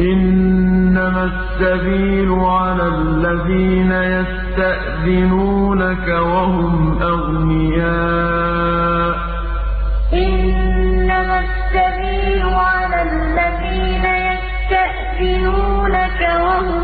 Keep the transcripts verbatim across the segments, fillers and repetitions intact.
إنما السبيل على الذين يستأذنونك وهم أغنياء إنما السبيل على الذين يستأذنونك وهم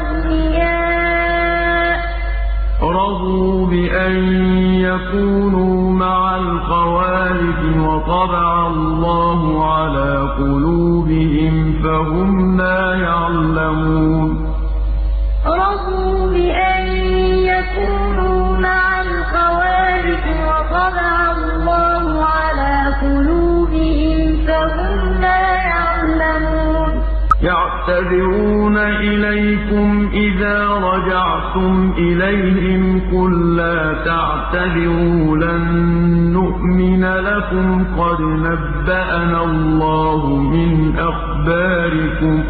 أغنياء رضوا بأن يكونوا مع الخوالف وطبع الله على قلوبهم فهم لا يعلمون رضوا بأن يكونوا مع الخوالف وطبع الله على قلوبهم فهم لا يعلمون يعتذرون إليكم إذا رجعتم إليهم قل لا تعتذروا لن نؤمن لكم قد نبأنا الله من أخباركم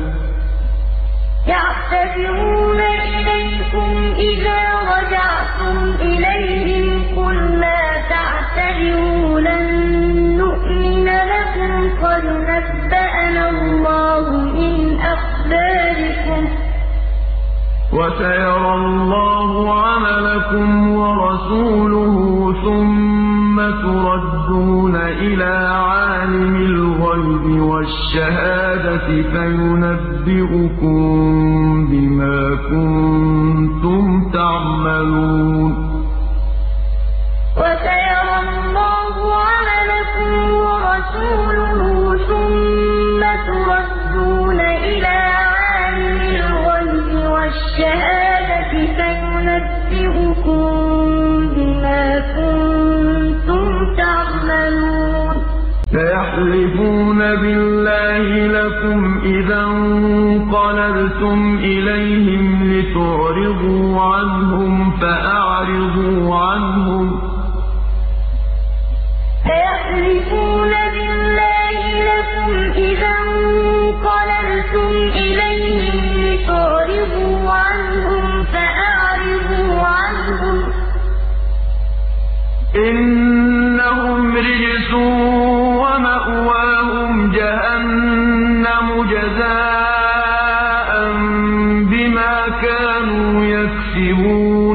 يعتذرون إليكم إذا رجعتم إليهم قل لا تعتذروا لن نؤمن لكم قد نبأنا الله من أخباركم وسيرى الله عملكم ورسوله ثم تردون إلى عالم الغيب والشهادة فينبئكم بما كنتم تعملون وسيرى الله عملكم ورسوله ثم تردون إلى عالم الغيب والشهادة فينبئكم بما كنتم تعملون سيحلفون بالله لكم إذا انقلبتم إليهم لتعرضوا عنهم فأعرضوا عنهم سيحلفون بالله لكم إذا انقلبتم إليهم لتعرضوا عنهم فأعرضوا عنهم إنهم رجس ومأواهم جهنم جزاء بما كانوا يكسبون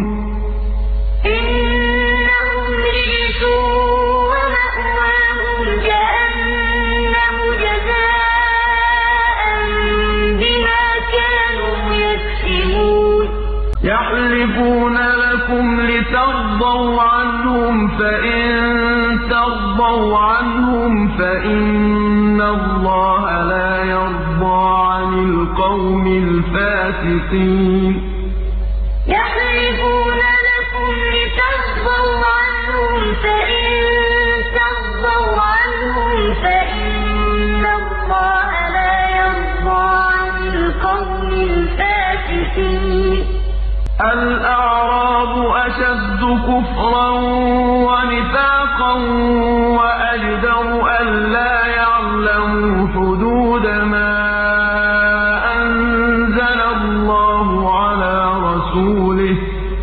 إنهم رجس ومأواهم جهنم جزاء بما كانوا يكسبون يحلفون لكم لترضوا عنهم فإن ترضوا عنهم فإن الله لا يرضى عن القوم الفاسقين يحلفون لكم لترضوا عنهم فإن ترضوا عنهم فإن الله لا يرضى عن القوم الفاسقين الأعراب أشد كفرا ونفاقا وأجدر ألا يعلموا حدود ما أنزل الله على رسوله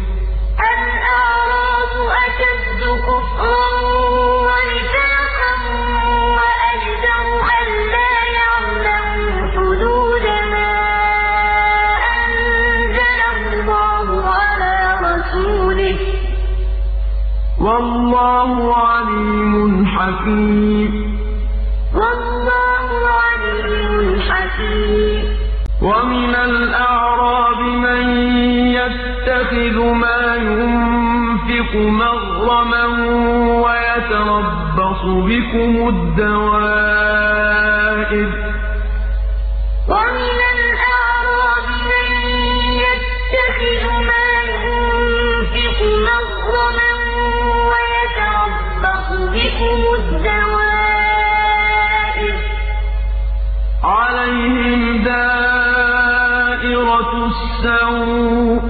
الأعراب أشد كفرا ونفاقا وأجدر ألا يعلموا حدود ما أنزل الله على رسوله والله عليم حكيم والله عليم حكيم ومن الأعراب من يتخذ ما ينفق مغرما ويتربص بكم الدوائر ومن الأعراب من يتخذ ما ينفق مغرما ويتربص بكم الدوائر عليهم دائرة السوء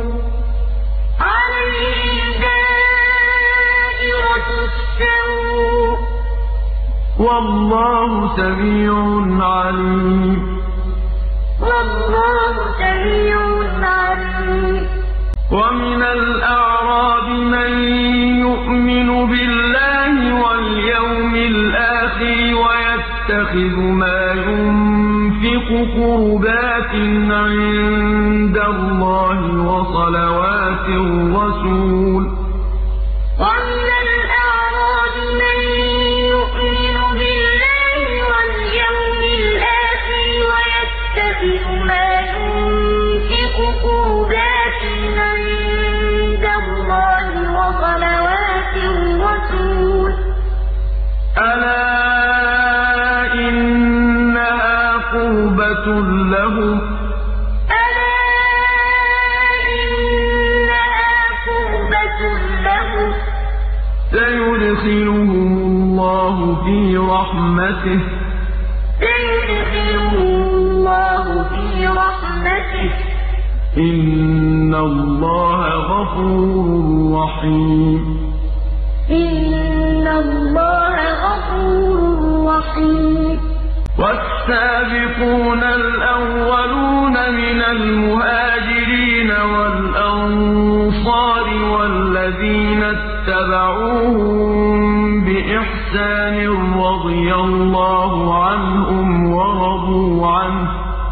عليهم دائرة السوء والله سميع عليم والله سميع عليم ومن الأعراب من يؤمن بالله واليوم الآخر ويتخذ ما ينفق قربات عند الله وصلوات الرسول ومن الأعراب من يؤمن بالله واليوم الآخر ويتخذ ما ينفق قربات عند الله وصلوات الرسول ألا إنها قربة لهم ألا إنها قربة لهم سيدخلهم الله في رحمته سيدخلهم الله في رحمته إن الله غفور رحيم إن الله غفور رحيم والسابقون الأولون من المهاجرين والأنصار والذين اتبعوهم بإحسان رضي الله عنهم ورضوا عنه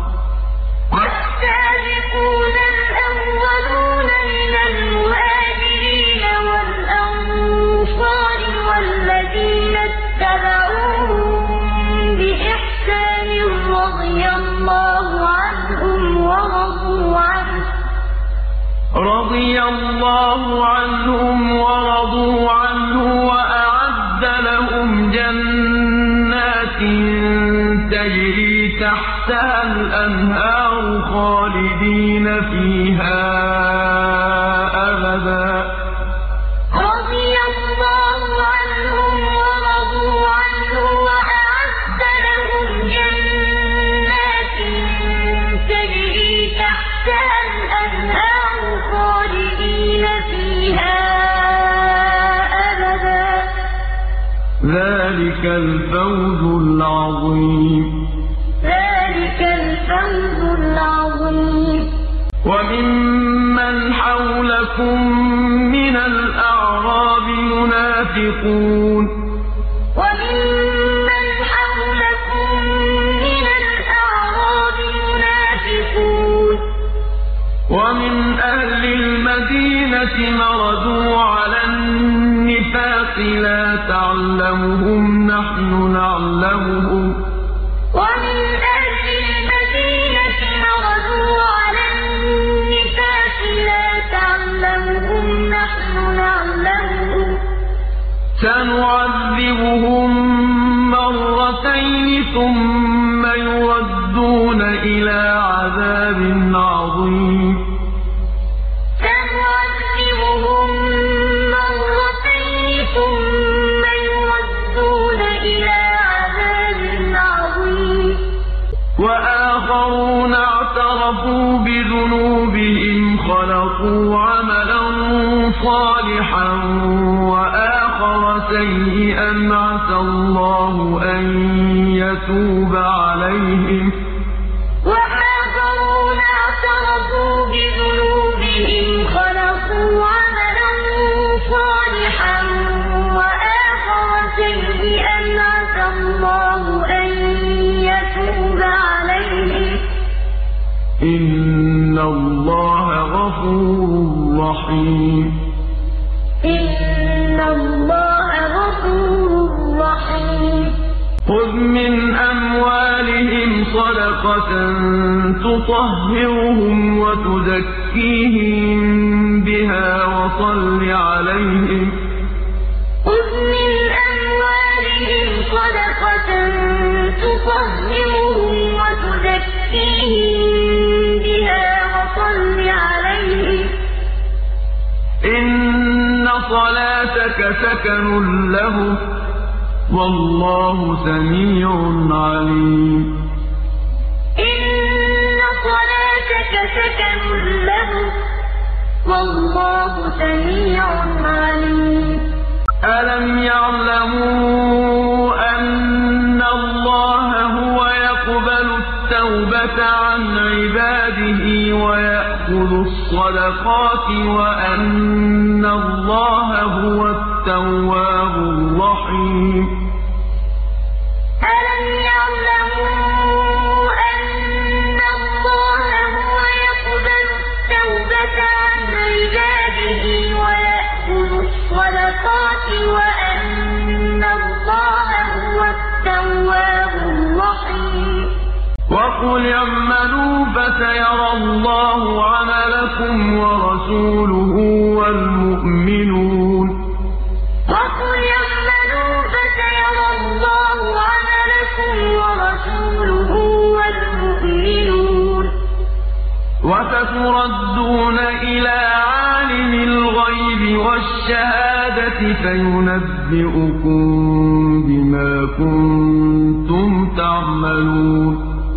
والسابقون الأولون من المهاجرين والأنصار والذين اتبعوهم بإحسان رضي الله عنهم ورضوا عنه رضي الله عنهم ورضوا عنه وأعد لهم جنات تجري تحتها الأنهار خالدين فيها أبدا رضي الله عنهم ورضوا عنه وأعد لهم جنات تجري تحتها الأنهار خالدين فيها أبدا ذلك الفوز العظيم ذلك الفوز العظيم وممن حولكم من الأعراب منافقون وممن حولكم من الأعراب منافقون ومن أهل المدينة مردوا على النفاق لا تعلمهم نحن نعلمهم ومن أهل المدينة مردوا على النفاق لا تعلمهم نحن نعلمهم سنعذبهم مرتين ثم يردون إلى عذاب عظيم سنعذبهم مرتين ثم يردون إلى عذاب عظيم وآخرون اعترفوا بذنوبهم خلقوا عملا صالحا وآخر سيئا عسى الله أن يتوب عليهم وآخرون اعترفوا بذنوبهم خلقوا عملا صالحا وآخر سيئا عسى الله أن يتوب عليهم إن الله غفور رحيم إن الله غفور رحيم خذ من أموالهم صدقة تطهرهم وتزكيهم بها وصل عليهم خذ من أموالهم صدقة تطهرهم وتزكيهم بها وصل عليهم إن صلاتك سكن لهم والله سميع عليم إن صلاتك سكن لهم والله سميع عليم ألم يعلموا أن الله هو يقبل التوبة عن عباده ويأخذ الصدقات وأن الله هو التواب الرحيم ألم يعلموا أن وقل اعملوا فسيرى الله عملكم ورسوله والمؤمنون وقل اعملوا فسيرى الله عملكم ورسوله والمؤمنون وستردون إلى عالم الغيب والشهادة فينبئكم بما كنتم تعملون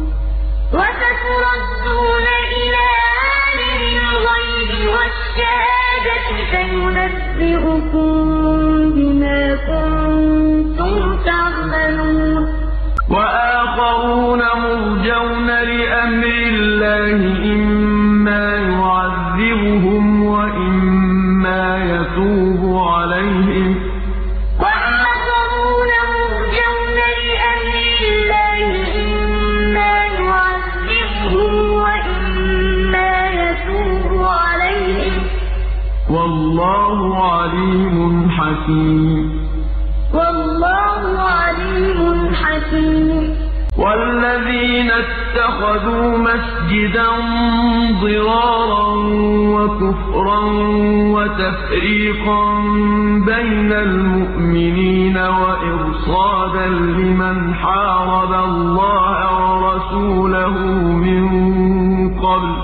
وستردون إلى عالم الغيب والشهادة فينبئكم بما كنتم تعملون وآخرون مرجون لأمر الله إما يعذبهم وإما يتوب عليهم وآخرون مرجون لأمر الله إما يعذبهم وإما يتوب عليهم والله عليم حكيم والله عليم حكيم والذين اتخذوا مسجدا ضرارا وكفرا وتفريقا بين المؤمنين وإرصادا لمن حارب الله ورسوله من قبل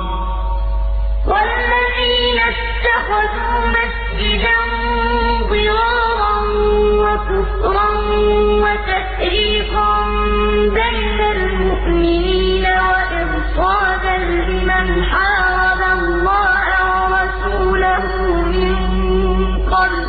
والذين اتخذوا مسجدا ضرارا وكفرا وتفريقا بين المؤمنين وإرصادا لمن حارب الله ورسوله من قبل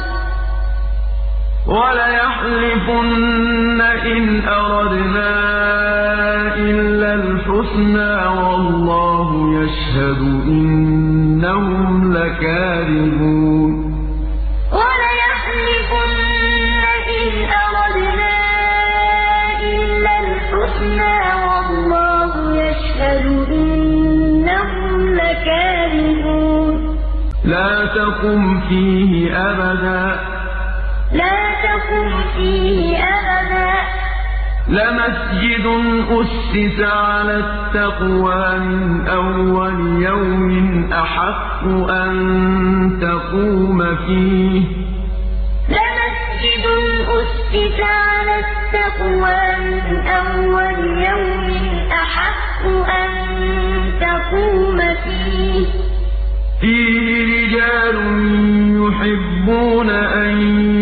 وليحلفن إن أردنا إلا الحسنى والله يشهد إنهم لكاذبون وليحلفن إن أردنا إلا الحسنى والله يشهد إنهم لكاذبون لا تقم فيه أبدا لا تقم فيه أبدا لمسجد أسس على التقوى من أول يوم أحق أن تقوم فيه لمسجد أسس على التقوى من أول يوم أحق أن تقوم فيه فيه رجال يحبون أن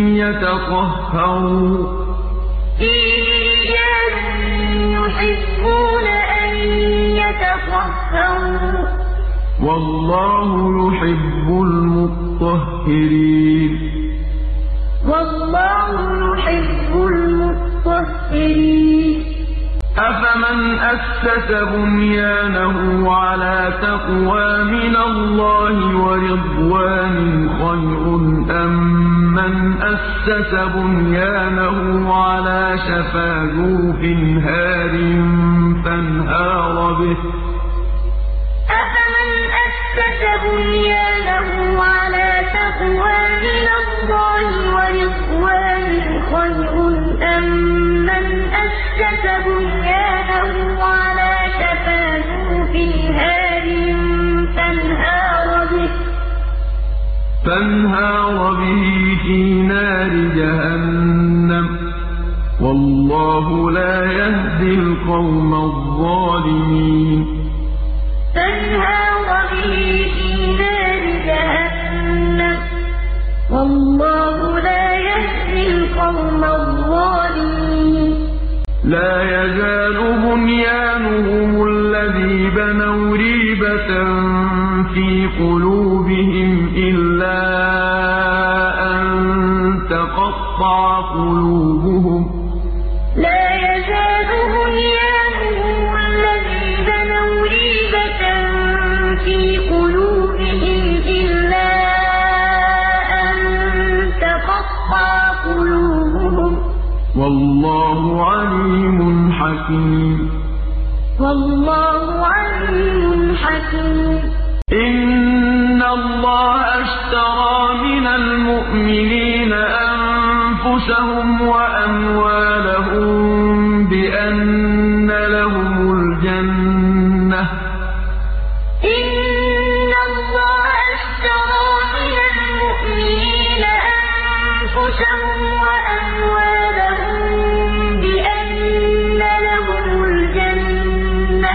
يتطهروا فيه رجال يحبون أن يتطهروا والله يحب المطهرين والله يحب المطهرين أفمن أسس بنيانه على تقوى من الله ورضوان خير أم من أسس بنيانه على شفا جرف هار فانهار به أفمن أسس بنيانه على تقوى من الله ورضوان خير أم من أسس بنيانه على شفا جرف هار فانهار به فانهار به في نار جهنم والله لا يهدي القوم الظالمين فانهار به في نار جهنم والله لا يهدي القوم الظالمين لا يزال بنيانهم الذي بنوا ريبة في قلوبهم إلا أن تقطع قلوبهم لا يزال بنيانهم الذي بنوا ريبة في قلوبهم إلا أن تقطع قلوبهم والله عليم حكيم والله عليم حكيم إن الله اشترى من المؤمنين أنفسهم وأموالهم بأن لهم الجنة أنفسهم وأموالهم بأن لهم الجنة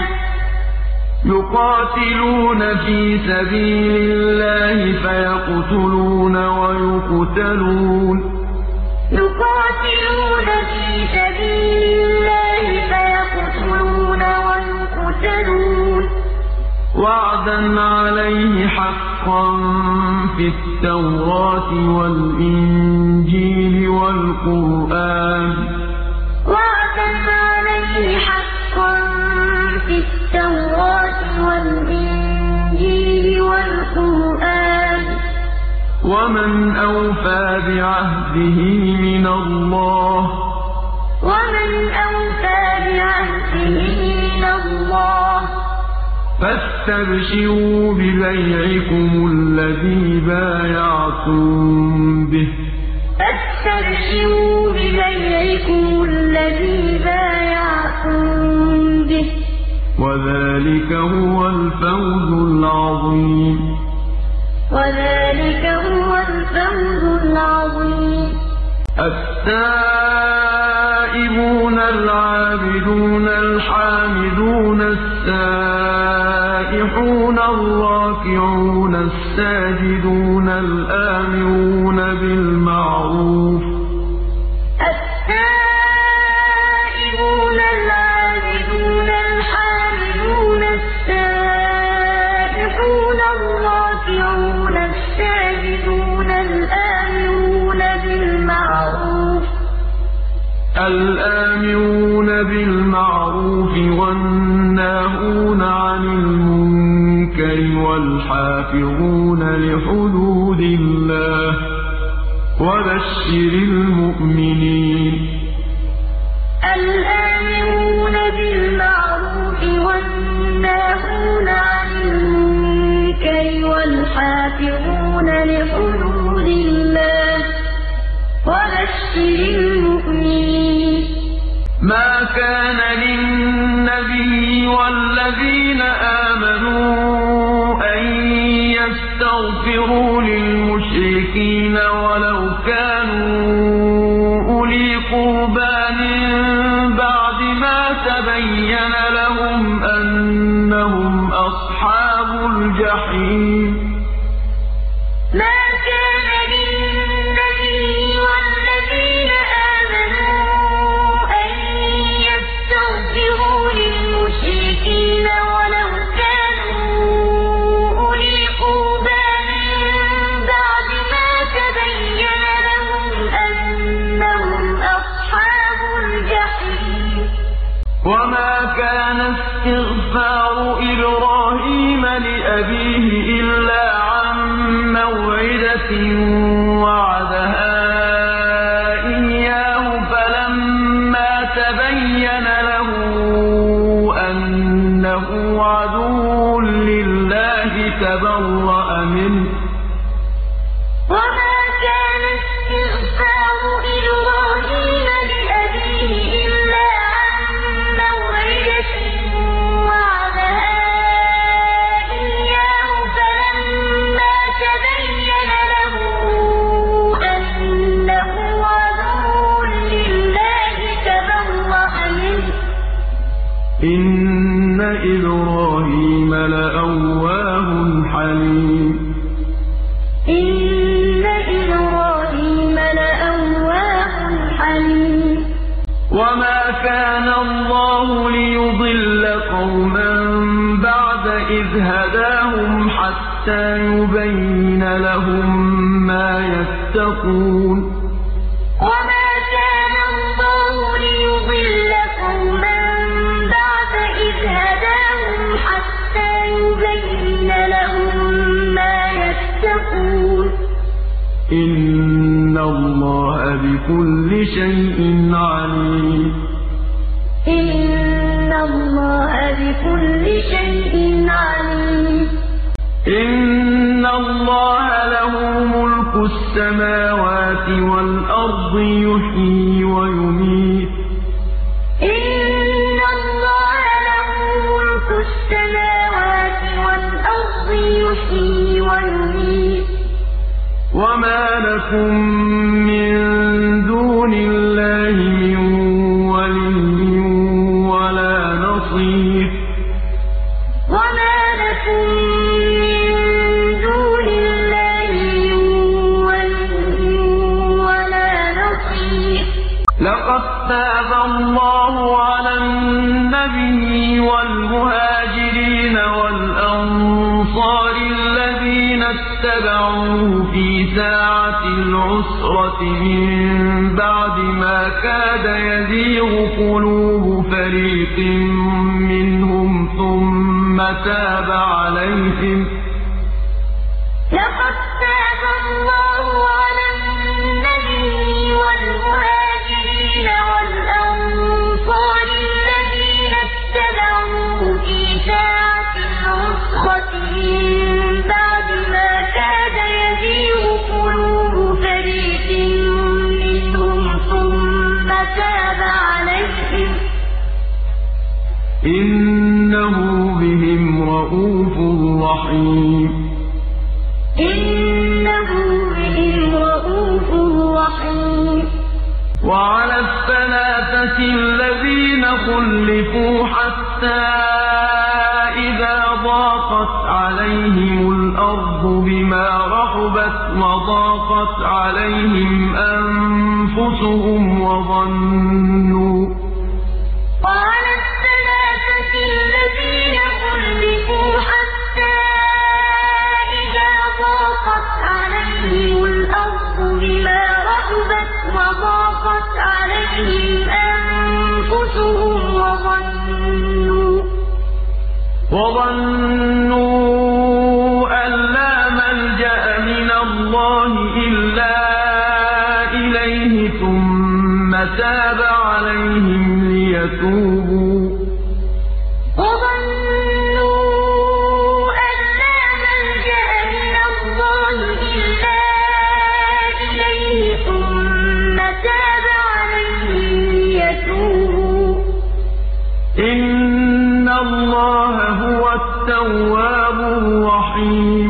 يقاتلون في سبيل الله فيقتلون ويقتلون يقاتلون في سبيل الله فيقتلون ويقتلون وعدا عليه حقا في التوراة والإنجيل والقرآن وعدا عليه حقا في التوراة والإنجيل والقرآن ومن أوفى بعهده من الله ومن أوفى بعهده من الله فاستبشروا ببيعكم الذي بايعتم به فاستبشروا ببيعكم الذي بايعتم به وذلك هو الفوز العظيم وذلك هو الفوز العظيم التائبون العابدون الحامدون السائحون الراكعون الساجدون الآمرون بالمعروف التائبون العابدون الحامدون السائحون الراكعون الساجدون الآمرون بالمعروف الآمرون بالمعروف والناهون عن المنكر والحافظون لحدود الله وبشر المؤمنين الآمرون بالمعروف والناهون عن المنكر والحافظون لحدود الله وبشر المؤمنين ما كان للنبي والذين آمنوا أن يستغفروا للمشركين ولو كانوا أولي قربى من بعد ما تبين لهم أنهم أصحاب الجحيم ما كان للنبي والذين آمنوا أن يستغفروا للمشركين ولو كانوا أولي قربى من بعد ما تبين لهم أنهم أصحاب الجحيم وما كان استغفار إبراهيم لأبيه إلا عن موعدة وعدها إياه فلما تبين له أنه عدو لله تبرأ منه وما كان استغفار إبراهيم لأبيه إلا عن موعدة وعدها إياه فلما تبين له أنه عدو لله تبرأ منه إن إبراهيم لأواه حليم إن إبراهيم لأواه حليم وما كان الله ليضل قوما بعد إذ هداهم حتى يبين لهم ما يتقون وما كان الله ليضل قوما بعد إذ هداهم حتى يبين لهم ما يتقون إن الله بكل شيء عليم إن الله بكل شيء عليم إن الله له ملك السماوات والأرض يحيي ويميت إن الله له ملك السماوات والأرض يحيي ويميت وما لكم من اتَّبَعُوهُ فِي سَاعَةِ الْعُسْرَةِ مِن بَعْدِ مَا كَادَ يَزِيغُ قُلُوبُ فَرِيقٍ مِّنْهُمْ ثُمَّ تَابَ عَلَيْهِمْ ۚ لقد تاب الله على النبي والمهاجرين والأنصار الذين اتبعوه في ساعة العسرة من بعد ما كاد يزيغ قلوب فريق منهم ثم تاب عليهم ۚ إنه بهم رءوف رحيم. إنه بهم رءوف رحيم. وعلى الثلاثة الذين خلفوا حتى إذا ضاقت عليهم الأرض بما رحبت وضاقت عليهم أنفسهم وظنوا وعلى الثلاثة الذين خلفوا حتى إذا ضاقت عليهم الأرض بما رحبت وضاقت عليهم أنفسهم وظنوا وظنوا أن لا ملجأ من الله إلا إليه ثم تاب عليهم ليتوبوا وظنوا أن لا ملجأ من الله إلا إليه ثم تاب عليهم ليتوبوا إن الله هو التواب الرحيم.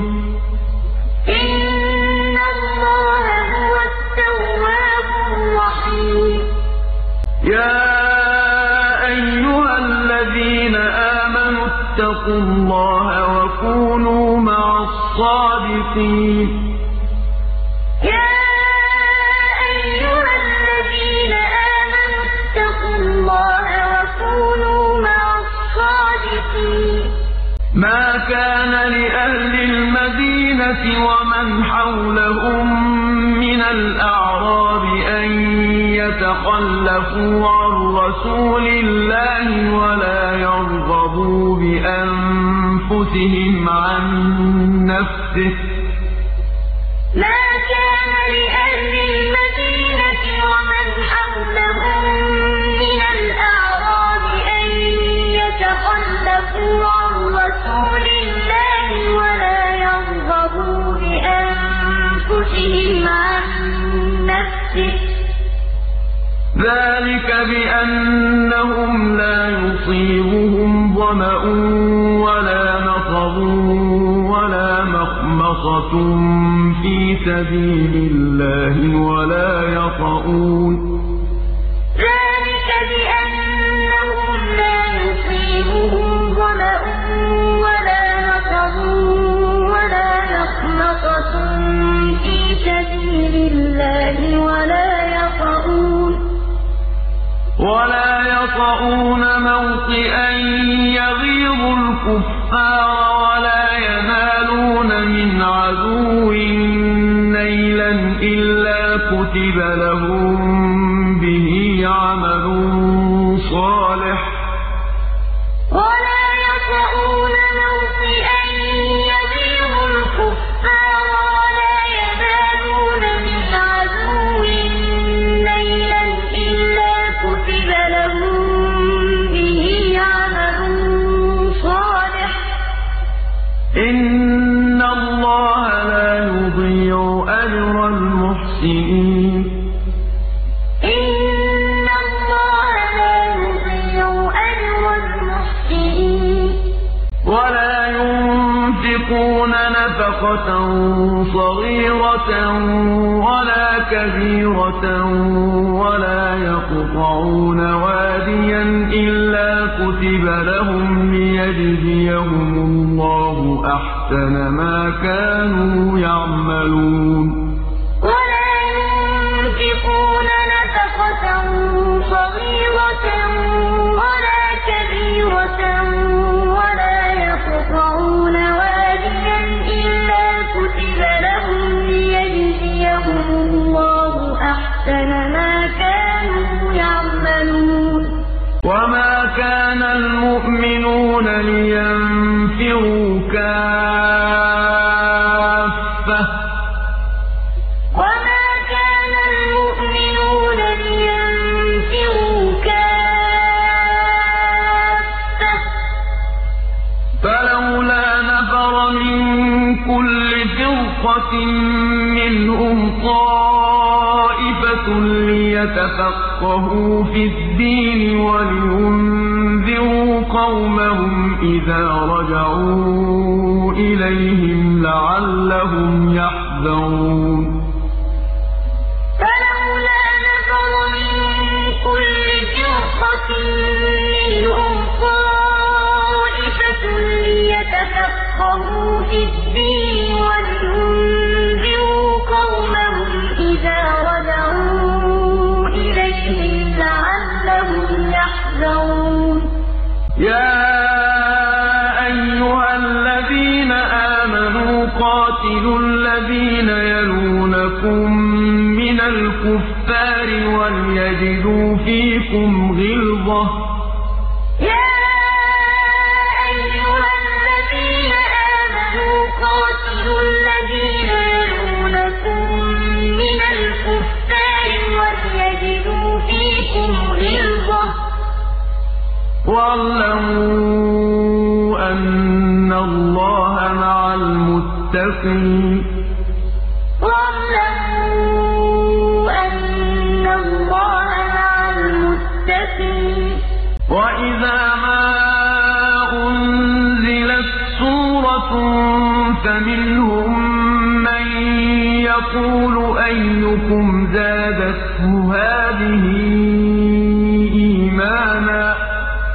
إن الله هو التواب الرحيم. يا أيها الذين آمنوا اتقوا الله وكونوا مع الصادقين. يا أيها الذين آمنوا اتقوا الله وكونوا مع الصادقين. ما كان لأهل المدينة ومن حولهم من الأعراب أن يتخلفوا عن رسول الله ولا يرغبوا بأنفسهم عن نفسه ما كان لأهل المدينة ومن حولهم من الأعراب أن يتخلفوا عن رسول الله ولا يرغبوا بأنفسهم عن نفسه ذلك بأنهم لا يصيبهم ظمأ ولا نصب ولا مخمصة في سبيل الله ولا يطؤون ذلك بأنهم لا يصيبهم ظمأ ولا نصب ولا مخمصة في سبيل الله ولا يطؤون ولا يطؤون موطئا يغيظ الكفار ولا ينالون من عدو نيلا إلا كتب لهم به عمل صالح ولا يطؤون موطئا يغيظ الكفار ولا ينالون من عدو نيلا إلا كتب لهم به عمل صالح إن الله لا يضيع أجر المحسنين. إن الله لا يضيع أجر المحسنين. ولا ينفقون نفقة صغيرة ولا كبيرة ولا يقطعون واديا إلا كتب لهم ليجزيهم الله أحسن ما كانوا يعملون. ولا ينفقون نفقة صغيرة ولا كبيرة ولا يقطعون واديا إلا كتب كَافَّةً ۚ وَمَا كَانَ الْمُؤْمِنُونَ لِيَنفِرُوا كَافَّةً ۚ فَلَوْلَا نَفَرَ مِن كُلِّ فِرْقَةٍ مِّنْهُمْ طَائِفَةٌ لِّيَتَفَقَّهُوا فِي الدِّينِ وَلِيُنذِرُوا قَوْمَهُمْ إِذَا رَجَعُوا إِلَيْهِمْ لَعَلَّهُمْ يَحْذَرُونَ فَلَوْلَا نَفَرَ مِن كُلِّ فِرْقَةٍ مِّنْهُمْ طَائِفَةٌ لِّيَتَفَقَّهُوا فِي الدِّينِ وَلِيُنذِرُوا قَوْمَهُمْ إِذَا رَجَعُوا إِلَيْهِمْ لَعَلَّهُمْ يَحْذَرُونَ يَا أَيُّهَا الَّذِينَ آمَنُوا قَاتِلُوا الَّذِينَ يَلُونَكُم مِّنَ الْكُفَّارِ وَلْيَجِدُوا فِيكُمْ غِلْظَةً ۚ وَاعْلَمُوا أَنَّ اللَّهَ مَعَ الْمُتَّقِينَ وَإِذَا مَا أُنزِلَتْ سُورَةٌ فَمِنْهُم مَّن يَقُولُ أَيُّكُمْ زَادَتْهُ هَٰذِهِ إِيمَانًا ۚ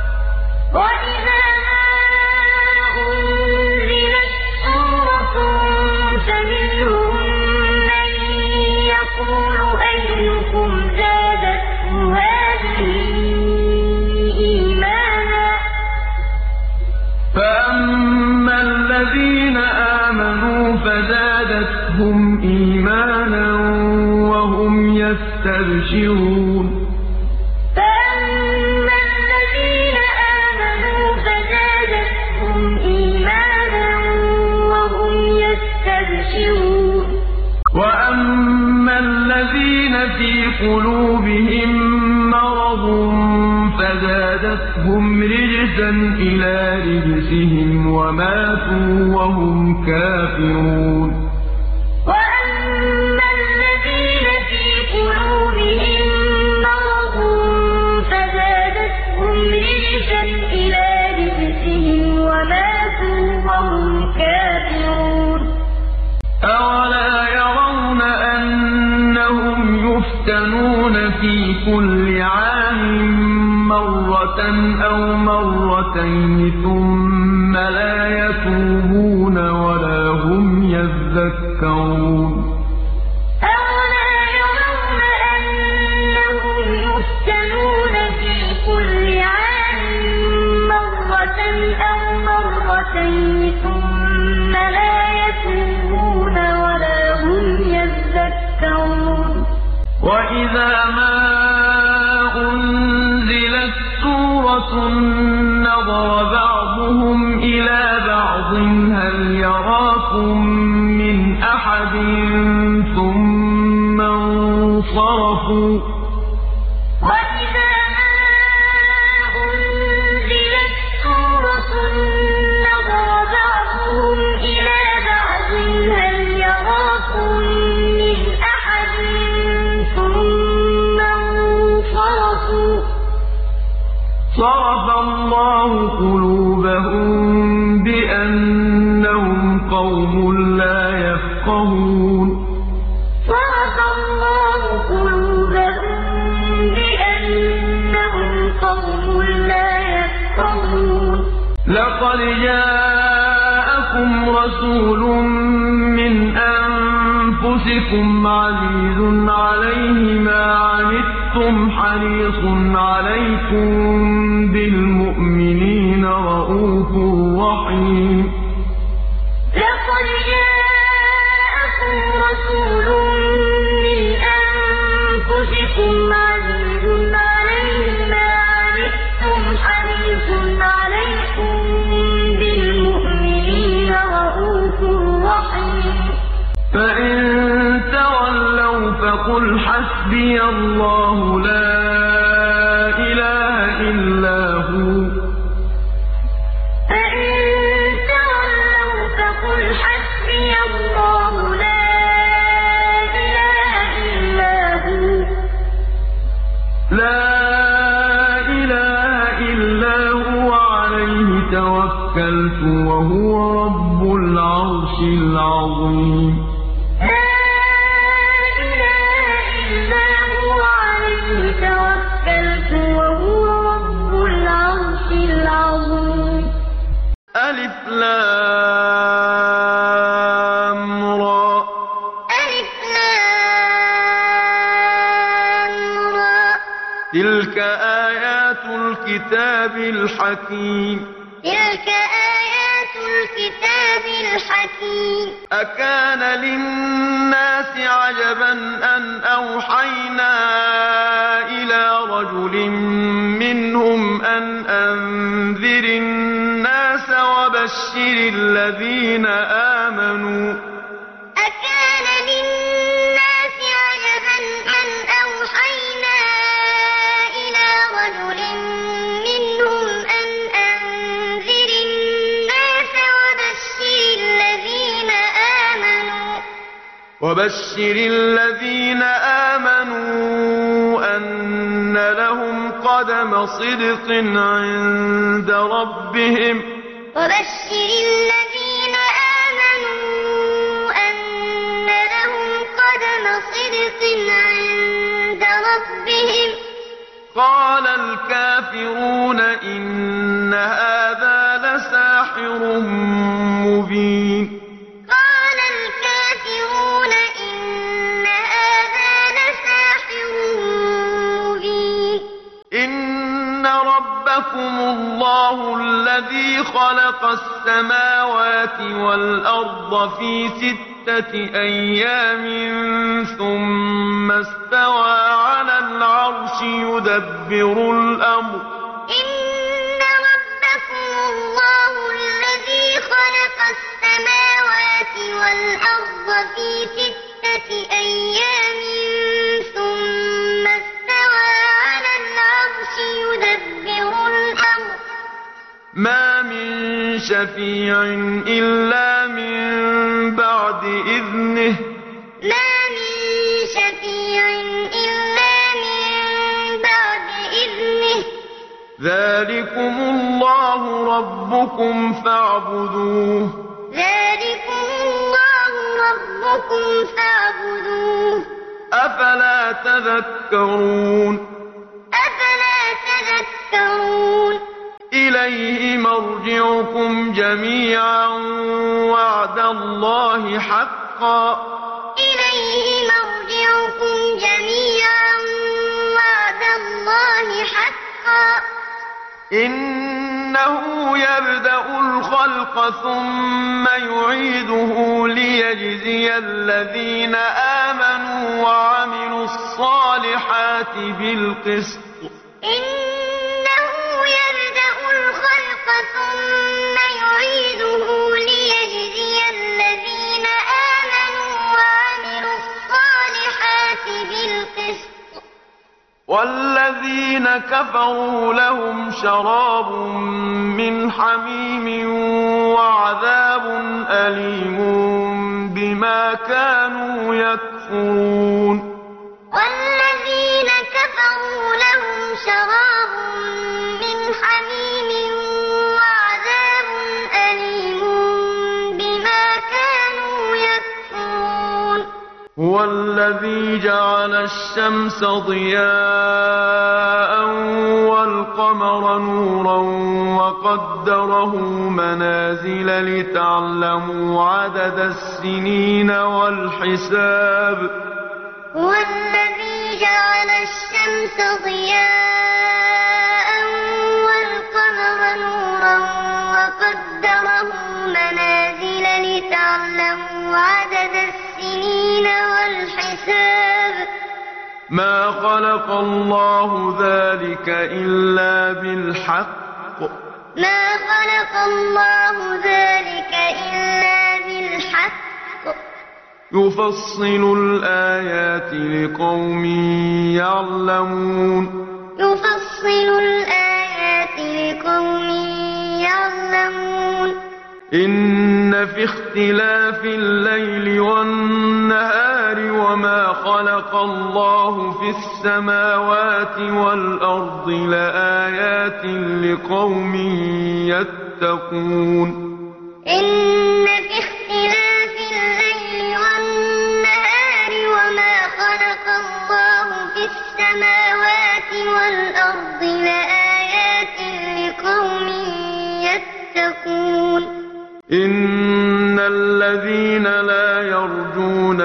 فَأَمَّا الَّذِينَ آمَنُوا فَزَادَتْهُمْ إِيمَانًا وَهُمْ يَسْتَبْشِرُونَ فَأَمَّا الَّذِينَ آمَنُوا فَزَادَتْهُمْ إِيمَانًا وَهُمْ يَسْتَبْشِرُونَ وَأَمَّا الَّذِينَ فِي قُلُوبِهِم مَّرَضٌ فَزَادَتْهُمْ رِجْسًا إِلَىٰ رِجْسِهِمْ وَمَاتُوا وَهُمْ كَافِرُونَ وَأَمَّا الَّذِينَ فِي قُلُوبِهِم مَّرَضٌ فَزَادَتْهُمْ رِجْسًا إِلَىٰ رِجْسِهِمْ وَمَاتُوا وَهُمْ كَافِرُونَ أَوَلَا يَرَوْنَ أَنَّهُمْ يُفْتَنُونَ فِي كُلِّ عَامٍ مَّرَّةً أَوْ مَرَّتَيْنِ ثُمَّ لَا يَتُوبُونَ وَلَا هُمْ يَذَّكَّرُونَ أَوَلَا يَرَوْنَ أَنَّهُمْ يُفْتَنُونَ فِي كُلِّ عَامٍ مَّرَّةً أَوْ مَرَّتَيْنِ ثُمَّ لَا يَتُوبُونَ وَلَا هُمْ يَذَّكَّرُونَ وَإِذَا مَا أُنزِلَتْ سُورَةٌ نَّظَرَ بَعْضُهُمْ إِلَىٰ بَعْضٍ هَلْ يَرَاكُم مِّنْ أَحَدٍ ثُمَّ انصَرَفُوا ۚ وَإِذَا مَا أُنزِلَتْ سُورَةٌ نَّظَرَ بَعْضُهُمْ إِلَىٰ بَعْضٍ هَلْ يَرَاكُم مِّنْ أَحَدٍ ثُمَّ انصَرَفُوا ۚ صَرَفَ اللَّهُ قُلُوبَهُم بِأَنَّهُمْ قَوْمٌ لَّا يَفْقَهُونَ صَرَفَ اللَّهُ قُلُوبَهُم بِأَنَّهُمْ قَوْمٌ لَّا يَفْقَهُونَ لَقَدْ جَاءَكُمْ رَسُولٌ مِّنْ أَنفُسِكُمْ عَزِيزٌ عَلَيْهِ مَا عَنِتُّمْ حَرِيصٌ عَلَيْكُم بِالْمُؤْمِنِينَ رَءُوفٌ رَّحِيمٌ لَقَدْ جَاءَكُمْ رَسُولٌ مِّنْ أَنفُسِكُمْ عَزِيزٌ عَلَيْهِ مَا عَنِتُّمْ حَرِيصٌ عَلَيْكُم بِالْمُؤْمِنِينَ فقل حسبي الله لا إله إلا هو فإن تولوا فقل حسبي الله لا إله إلا هو لا إله إلا هو عليه توكلت وهو رب العرش العظيم لا إله إلا هو عليه توكلت وهو رب العرش العظيم ألف لام را ألف لام را تلك آيات الكتاب الحكيم تلك آيات الكتاب الحكيم أكان للناس عجبا أن أوحينا إلى رجل منهم أن أنذر الناس وبشر الذين آمنوا أكان للناس عجبا أن أوحينا إلى رجل منهم أن أنذر الناس وبشر الذين آمنوا وبشر الذين آمنوا أن لهم قدم صدق عند ربهم وبشر الذين آمنوا أن لهم قدم صدق عند ربهم قال الكافرون إن هذا لساحر مبين قال الكافرون إن هذا لساحر مبين إن ربكم الله الذي خلق السماوات والأرض في ستة أيام ثم استوى على العرش يدبر الأمر إن ربكم الله الذي خلق السماوات والأرض في ستة أيام ثم استوى على العرش يدبر الأمر ما من شفيع إلا من بعد إذنه ما من شفيع إلا من بعد إذنه ذلكم الله ربكم فاعبدوه ذلكم الله ربكم فاعبدوه أفلا تذكرون أفلا تذكرون إليه مرجعكم جميعا وعد الله حقا إليه مرجعكم جميعا وعد الله حقا إنه يبدأ الخلق ثم يعيده ليجزي الذين آمنوا وعملوا الصالحات بالقسط إنه يبدأ الخلق ثم يعيده ليجزي الذين آمنوا وعملوا الصالحات بالقسط والذين كفروا لهم شراب من حميم وعذاب أليم بما كانوا يكفرون والذين كفروا لهم شراب من حميم وعذاب أليم بما كانوا يكفرون هو الذي جعل الشمس ضياء والقمر نورا وقدره منازل لتعلموا عدد السنين والحساب هو الذي جعل الشمس ضياء والقمر نورا وقدره منازل لتعلموا عدد السنين والحساب ما خلق الله ذلك إلا بالحق ما خلق الله ذلك إلا بالحق يفصل الآيات لقوم يعلمون يفصل الآيات لقوم يعلمون إن في اختلاف الليل والنهار وما خلق الله في السماوات والأرض لآيات لقوم يتقون إن في اختلاف الليل والنهار وما خلق الله في السماوات والأرض لآيات لقوم يتقون إن الذين لا يرجون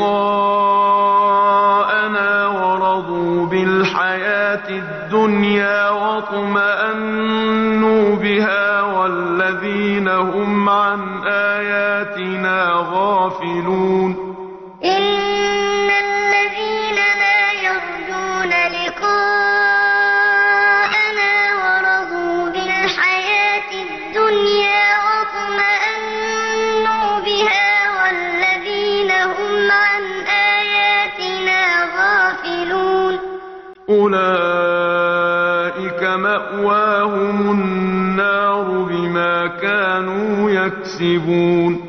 لقاءنا ورضوا بالحياة الدنيا واطمأنوا بها والذين هم عن آياتنا غافلون إن الذين لا يرجون لقاءنا ورضوا بالحياة الدنيا واطمأنوا بها والذين هم عن آياتنا غافلون أولئك مأواهم النار بما كانوا يكسبون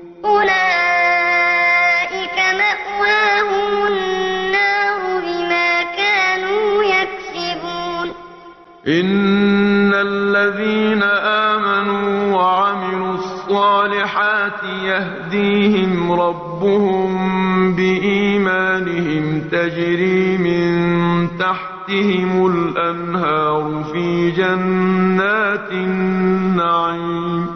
أولئك مأواهم النار بما كانوا يكسبون إن الذين آمنوا وعملوا الصالحات يهديهم ربهم بإيمانهم تجري من تحتهم الأنهار في جنات النعيم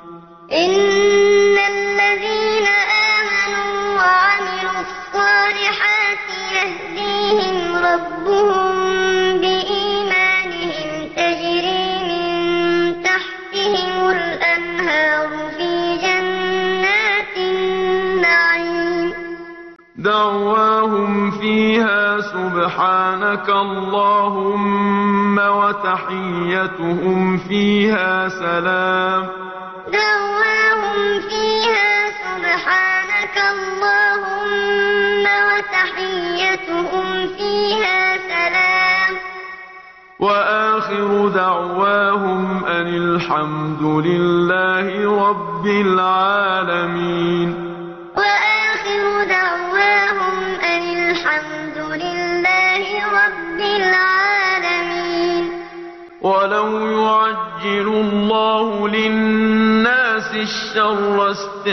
إن الذين آمنوا وعملوا الصالحات يهديهم ربهم بإيمانهم تجري من تحتهم الأنهار في جنات النعيم دعواهم فيها سبحانك اللهم وتحيتهم فيها سلام دعواهم فيها سبحانك اللهم وتحيتهم فيها سلام وآخر دعواهم أن الحمد لله رب العالمين وآخر دعواهم أن الحمد لله رب العالمين ولو يعجل الله للناس الشر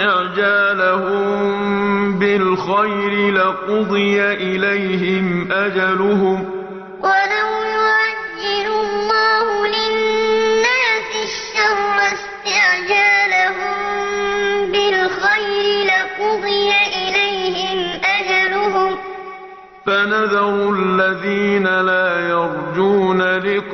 استعجالهم بالخير لقضي إليهم أجلهم ولو يعجل الله للناس الشر استعجالهم بالخير لقضي إليهم أجلهم فنذر الذين لا يرجون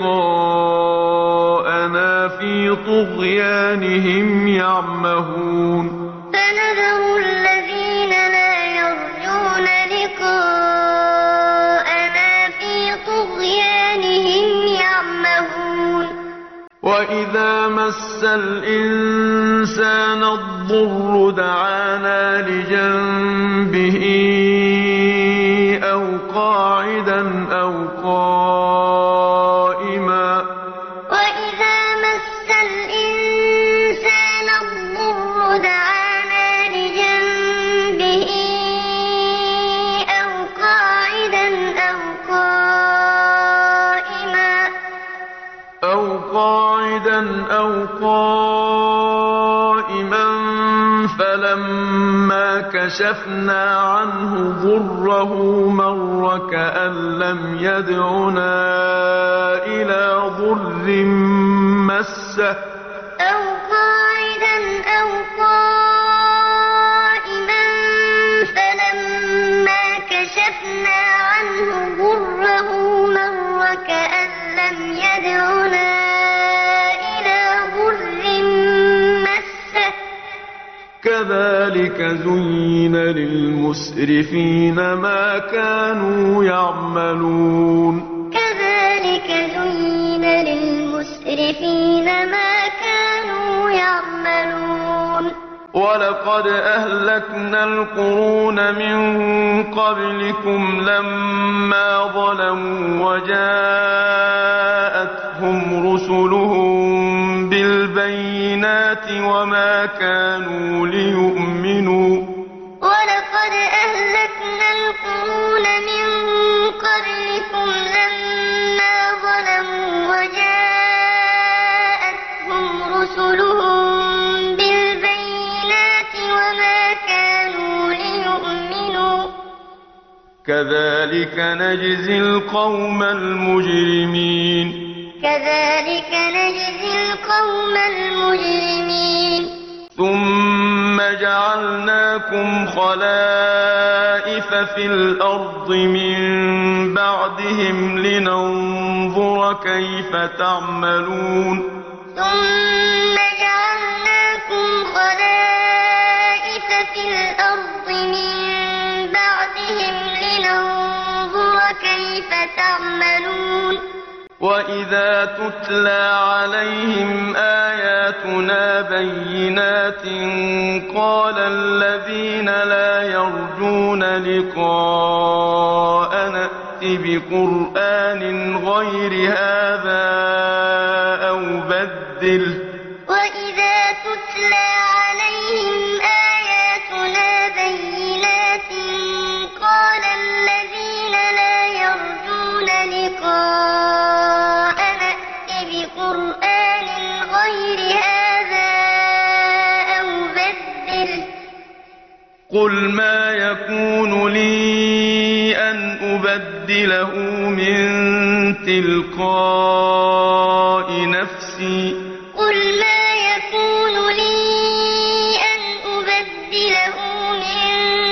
لقاءنا في طغيانهم يعمهون فنذر الذين لا يرجون لقاءنا في طغيانهم يعمهون وإذا مس الإنسان الضر دعانا لجنبه أو قاعدا أو قائما وإذا مس الإنسان الضر دعانا لجنبه أو قاعدا أو قائما أو قاعدا أو قائما فلما كشفنا عنه ضره مر كأن لم يدعنا إلى ضر مسه أو قاعدا أو قائما فلما كشفنا عنه ضره مر كأن لم يدعنا إلى ضر مسه كذلك زين للمسرفين ما كانوا يعملون كذلك زين للمسرفين ما كانوا يعملون ولقد أهلكنا القرون من قبلكم لما ظلموا وجاءتهم رسلهم بالبينات وما كانوا ليؤمنوا ولقد أهلكنا القرون من قبلكم لما ظلموا وجاءتهم رسلهم بالبينات وما كانوا ليؤمنوا كذلك نجزي القوم المجرمين كذلك نجزي القوم المجرمين ثم جعلناكم خلائف في الأرض من بعدهم لننظر كيف تعملون ثم جعلناكم خلائف في الأرض من بعدهم لننظر كيف تعملون وإذا تتلى عليهم آياتنا بينات قال الذين لا يرجون لقاءنا ائت بقرآن غير هذا أو بدله وإذا تتلى عليهم آياتنا بينات قال الذين لا يرجون لقاءنا ائت بقرآن غير هذا أو بدله قل ما يكون لي أن أبدله من تلقاء نفسي قل ما يكون لي أن أبدله من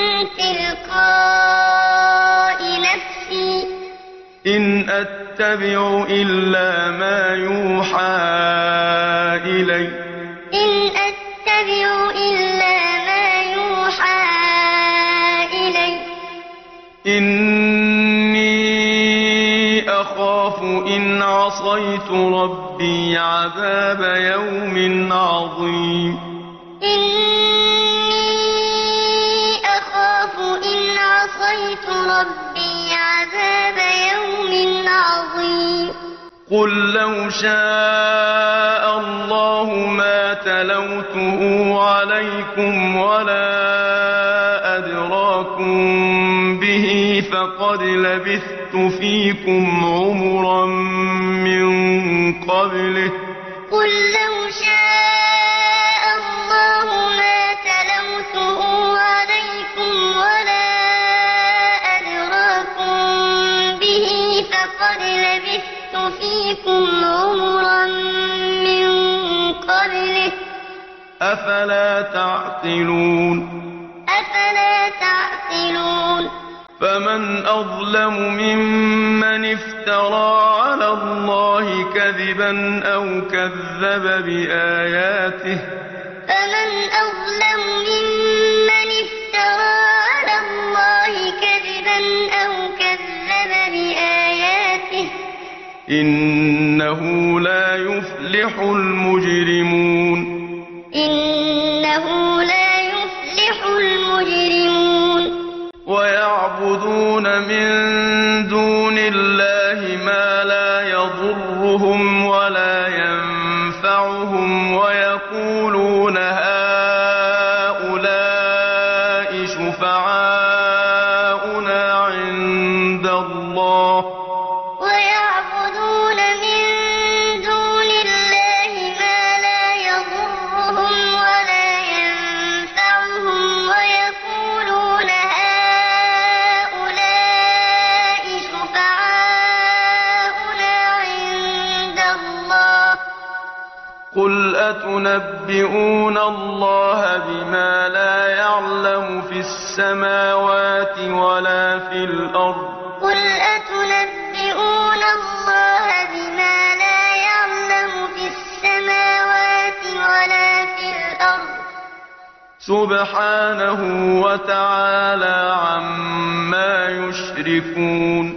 تلقاء نفسي إن أتبع إلا ما يوحى إلي إن أتبع إلا ما يوحى إلي إني أخاف إن عصيت ربي عذاب يوم عظيم إني أخاف إن عصيت ربي عذاب يوم عظيم قل لو شاء الله ما تلوته عليكم ولا أدراكم به فقد لبثت فيكم عمرا من قبله قل لو شاء الله ما تلوته عليكم ولا أدراكم به فقد لبثت فيكم عمرا من قبله أفلا تعقلون أفلا تعقلون فمن أظلم ممن افترى على الله كذبا أو كذب بآياته فمن أظلم ممن افترى على الله كذبا أو كذب بآياته إنه لا يفلح المجرمون إنه لا يفلح المجرمون ويعبدون من دون الله ما لا يضرهم ولا ينفعهم ويقولون هؤلاء شفعاؤنا عند الله ويعبدون من دون الله ما لا يضرهم ولا ينفعهم ويقولون هؤلاء شفعاؤنا عند الله قل أتنبئون الله بما لا يعلم في السماوات ولا في الأرض قل أتنبئون الله بما لا يعلم في السماوات ولا في الأرض سبحانه وتعالى عما يشركون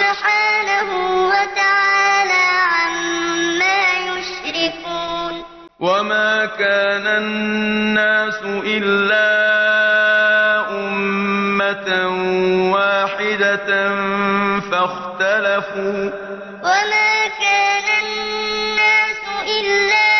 سبحانه وتعالى عما يشركون وما كان الناس إلا أمة واحدة فاختلفوا وما كان الناس إلا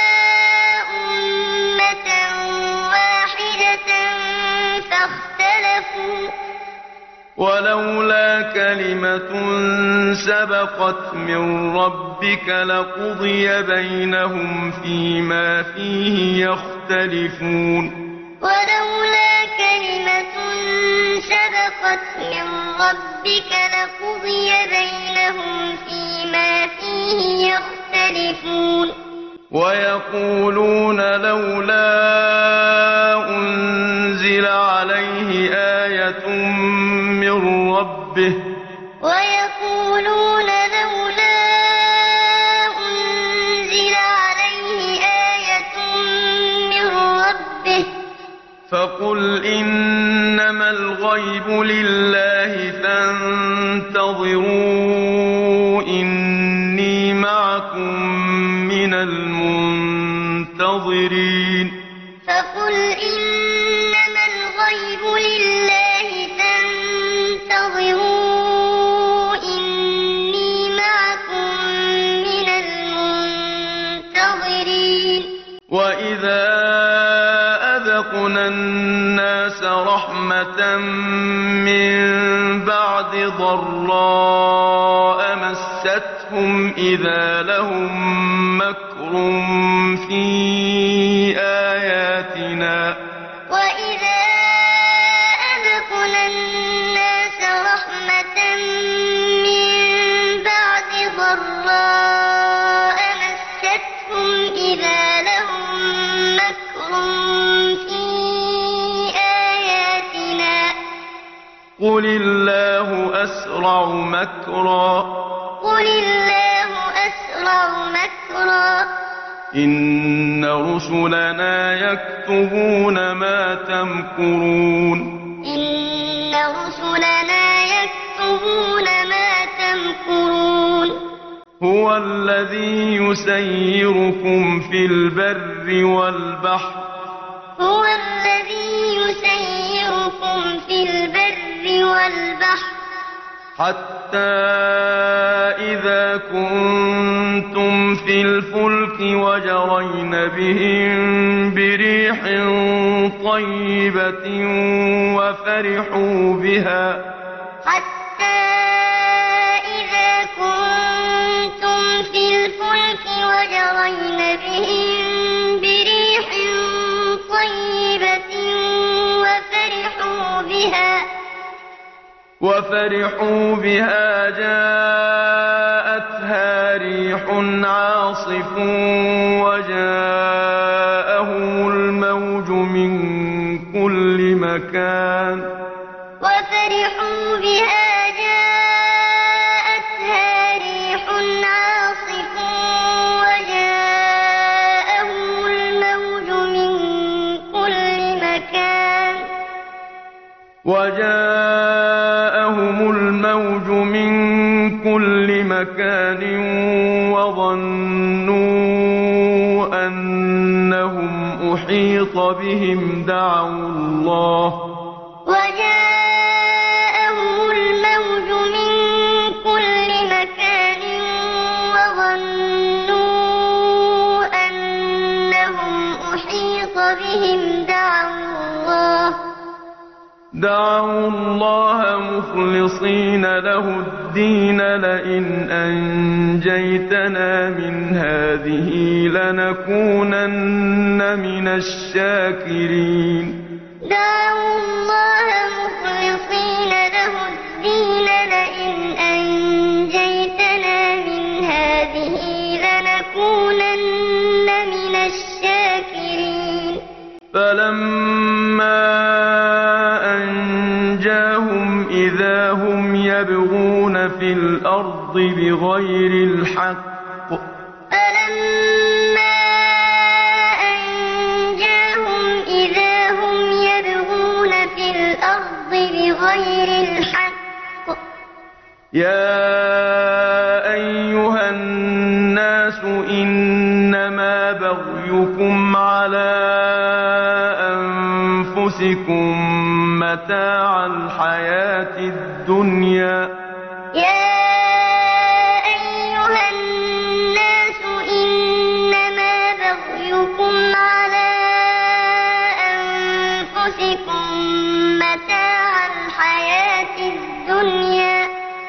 أمة واحدة فاختلفوا ولولا كلمة سبقت من ربك لقضي بينهم فيما فيه يختلفون ولولا كلمة سبقت من ربك لقضي بينهم فيما فيه يختلفون ويقولون لولا أنزل عليه آية من ربه ويقولون لولا أنزل عليه آية من ربه فقل إنما الغيب لله فانتظروا إني معكم من المنتظرين فقل إنما الغيب لله فانتظروا إني معكم من المنتظرين وإذا أذقنا الناس رحمة من بعد ضراء مستهم إذا لهم مكر في آياتنا وإذا أذقنا الناس رحمة من بعد ضراء مستهم إذا لهم مكر في آياتنا قل الله أسرع مكرا قل الله أسرع مكرا إن رسلنا يكتبون ما تمكرون إن رسلنا يكتبون ما تمكرون هو الذي يسيركم في البر والبحر هو الذي يسيركم في البر والبحر حتى إذا كنتم في الفلك وجرين بهم بريح طيبة وفرحوا بها حتى إذا كنتم في الفلك وجرين بهم بريح طيبة وفرحوا بها وفرحوا بها جاءتها ريح عاصف وجاءهم الموج من كل مكان وفرحوا بها جاءتها ريح عاصف وجاءهم الموج من كل مكان وجاءهم الموج من كل مكان وظنوا أنهم أحيط بهم دعوا الله وجاءهم الموج من كل مكان وظنوا أنهم أحيط بهم دعوا الله دعوا الله مخلصين له الدين لئن أنجيتنا من هذه لنكونن من الشاكرين دعوا الله مخلصين له الدين لئن أنجيتنا من هذه لنكونن من الشاكرين فلما أنجاهم إذا هم يبغون في الأرض بغير الحق فلما أنجاهم إذا هم يبغون في الأرض بغير الحق يا أيها الناس إنما بغيكم أنفسكم متاع الحياة الدنيا يا أيها الناس إنما بغيكم على أنفسكم متاع الحياة الدنيا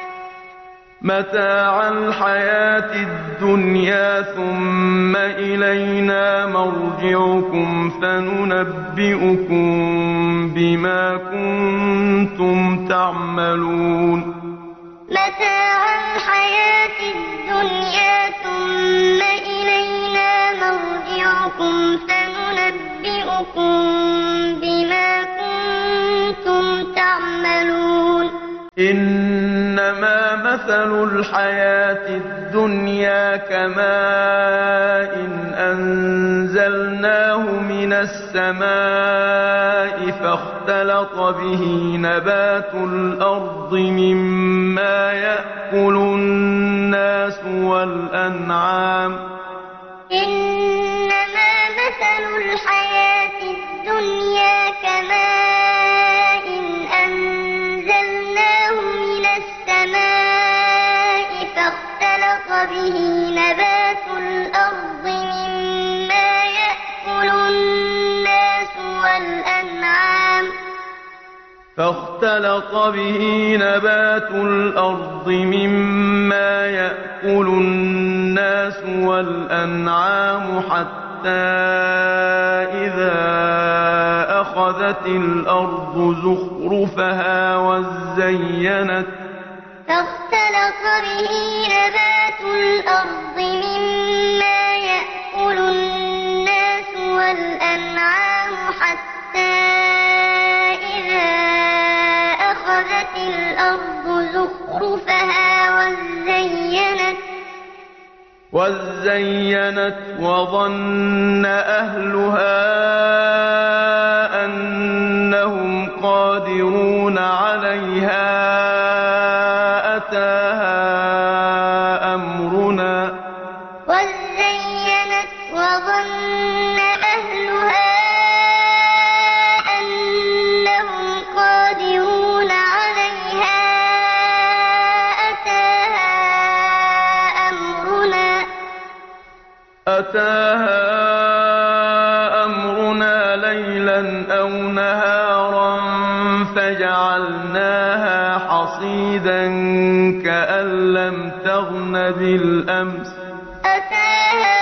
متاع الحياة الدنيا ثم إلينا مرجعكم فننبئكم بما كنتم تعملون متاع الحياة الدنيا ثم إلينا مرجعكم فننبئكم بما كنتم تعملون إنما مثل الحياة الدنيا كماء أنزلناه من السماء فاختلط به نبات الأرض مما يأكل الناس والأنعام إنما مثل الحياة الدنيا كماء أنزلناه من السماء فاختلط به نبات الأرض مما يأكل الناس والأنعام فاختلط به نبات الأرض مما يأكل الناس والأنعام حتى إذا أخذت الأرض زخرفها وزينت فاختلط به نبات الأرض مما يأكل الناس والأنعام حتى إذا أخذت الأرض زخرفها وزينت وزينت وظن أهلها أنهم قادرون عليها أتاها أمرنا وزينت وظن أهلها أنهم قادرون عليها أتاها أمرنا أتاها أمرنا ليلا أو نهارا فجعلناها حصيدا كأن لم تغن بالأمس أتاها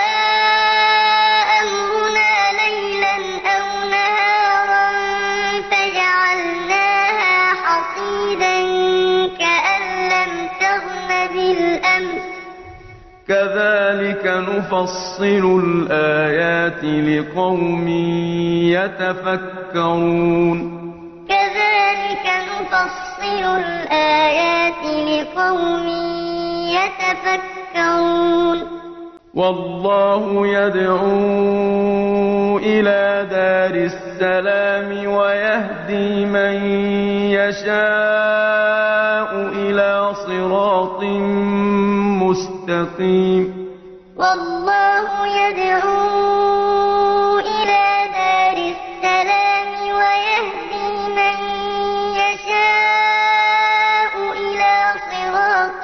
أمرنا ليلا أو نهارا فجعلناها حصيدا كأن لم تغن بالأمس كذلك نفصل الآيات لقوم يتفكرون كذلك نفصل الآيات لقوم يتفكرون والله يدعو إلى دار السلام ويهدي من يشاء إلى صراط مستقيم والله يدعو إلى دار السلام ويهدي من يشاء إلى صراط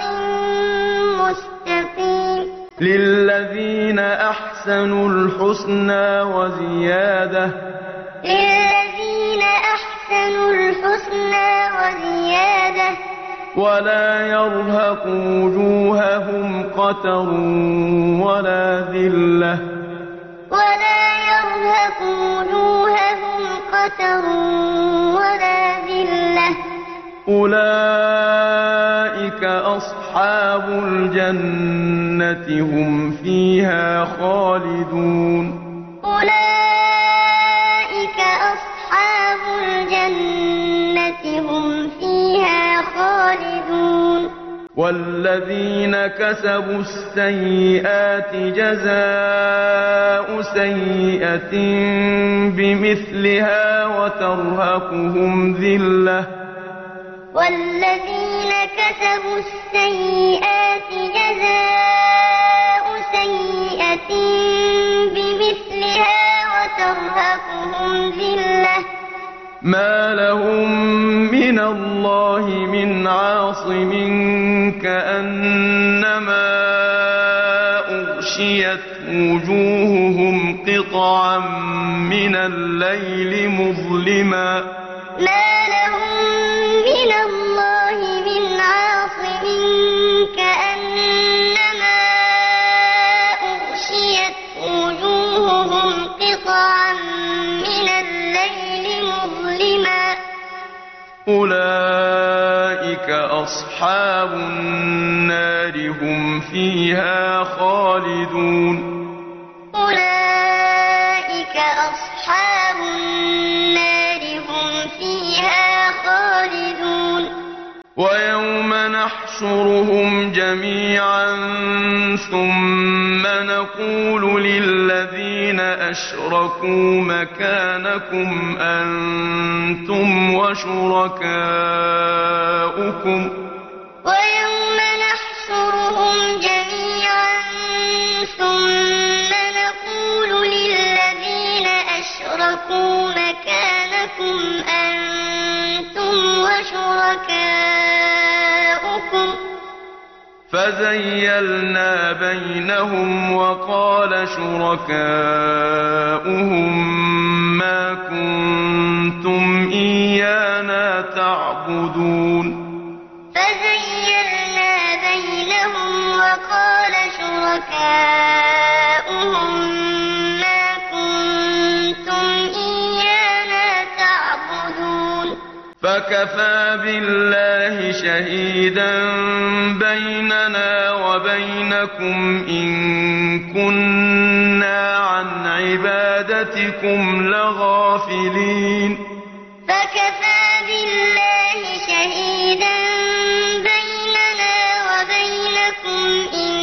مستقيم للذين أحسنوا الحسنى وزيادة للذين أحسنوا الحسنى وزيادة ولا يرهق وجوههم قتر ولا ذلة ولا يرهق وجوههم قتر ولا ذلة أولئك أصحاب الجنة هم فيها خالدون أولئك أصحاب الجنة هم فيها خالدون والذين كسبوا السيئات جزاء سيئة بمثلها وترهقهم ذلة والذين كسبوا السيئات جزاء سيئة بمثلها وترهقهم ذلة ما لهم من الله من عاصم كأنما أغشيت وجوههم قطعا من الليل مظلما ما لهم من الله من عاصم كأنما أغشيت وجوههم قطعا من الليل مظلما أولئك أصحاب النار هم فيها خالدون أولئك أصحاب النار هم فيها خالدون ويوم نحشرهم جميعا ثم نقول للذين أشركوا مكانكم أنتم وشركاؤكم ويوم نحشرهم جميعا ثم نقول للذين أشركوا مكانكم أنتم وشركاؤكم فزيلنا بينهم وقال شركاؤهم ما كنتم إيانا تعبدون فزيلنا بينهم وقال شركاؤهم ما كنتم إيانا تعبدون فكفى بالله شهيدا بيننا وبينكم إن كنا عن عبادتكم لغافلين فكفى بالله شهيدا بيننا وبينكم إن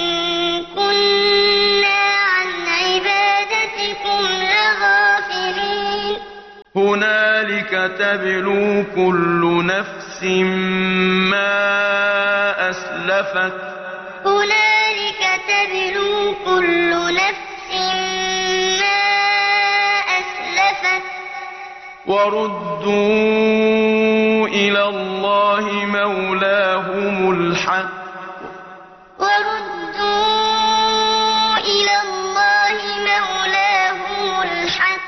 كنا عن عبادتكم لغافلين هنالك تبلو كل نفس ما أسلفت هنالك تبلو كل نفس ما أسلفت وردوا إلى الله مولاهم الحق وردوا إلى الله مولاهم الحق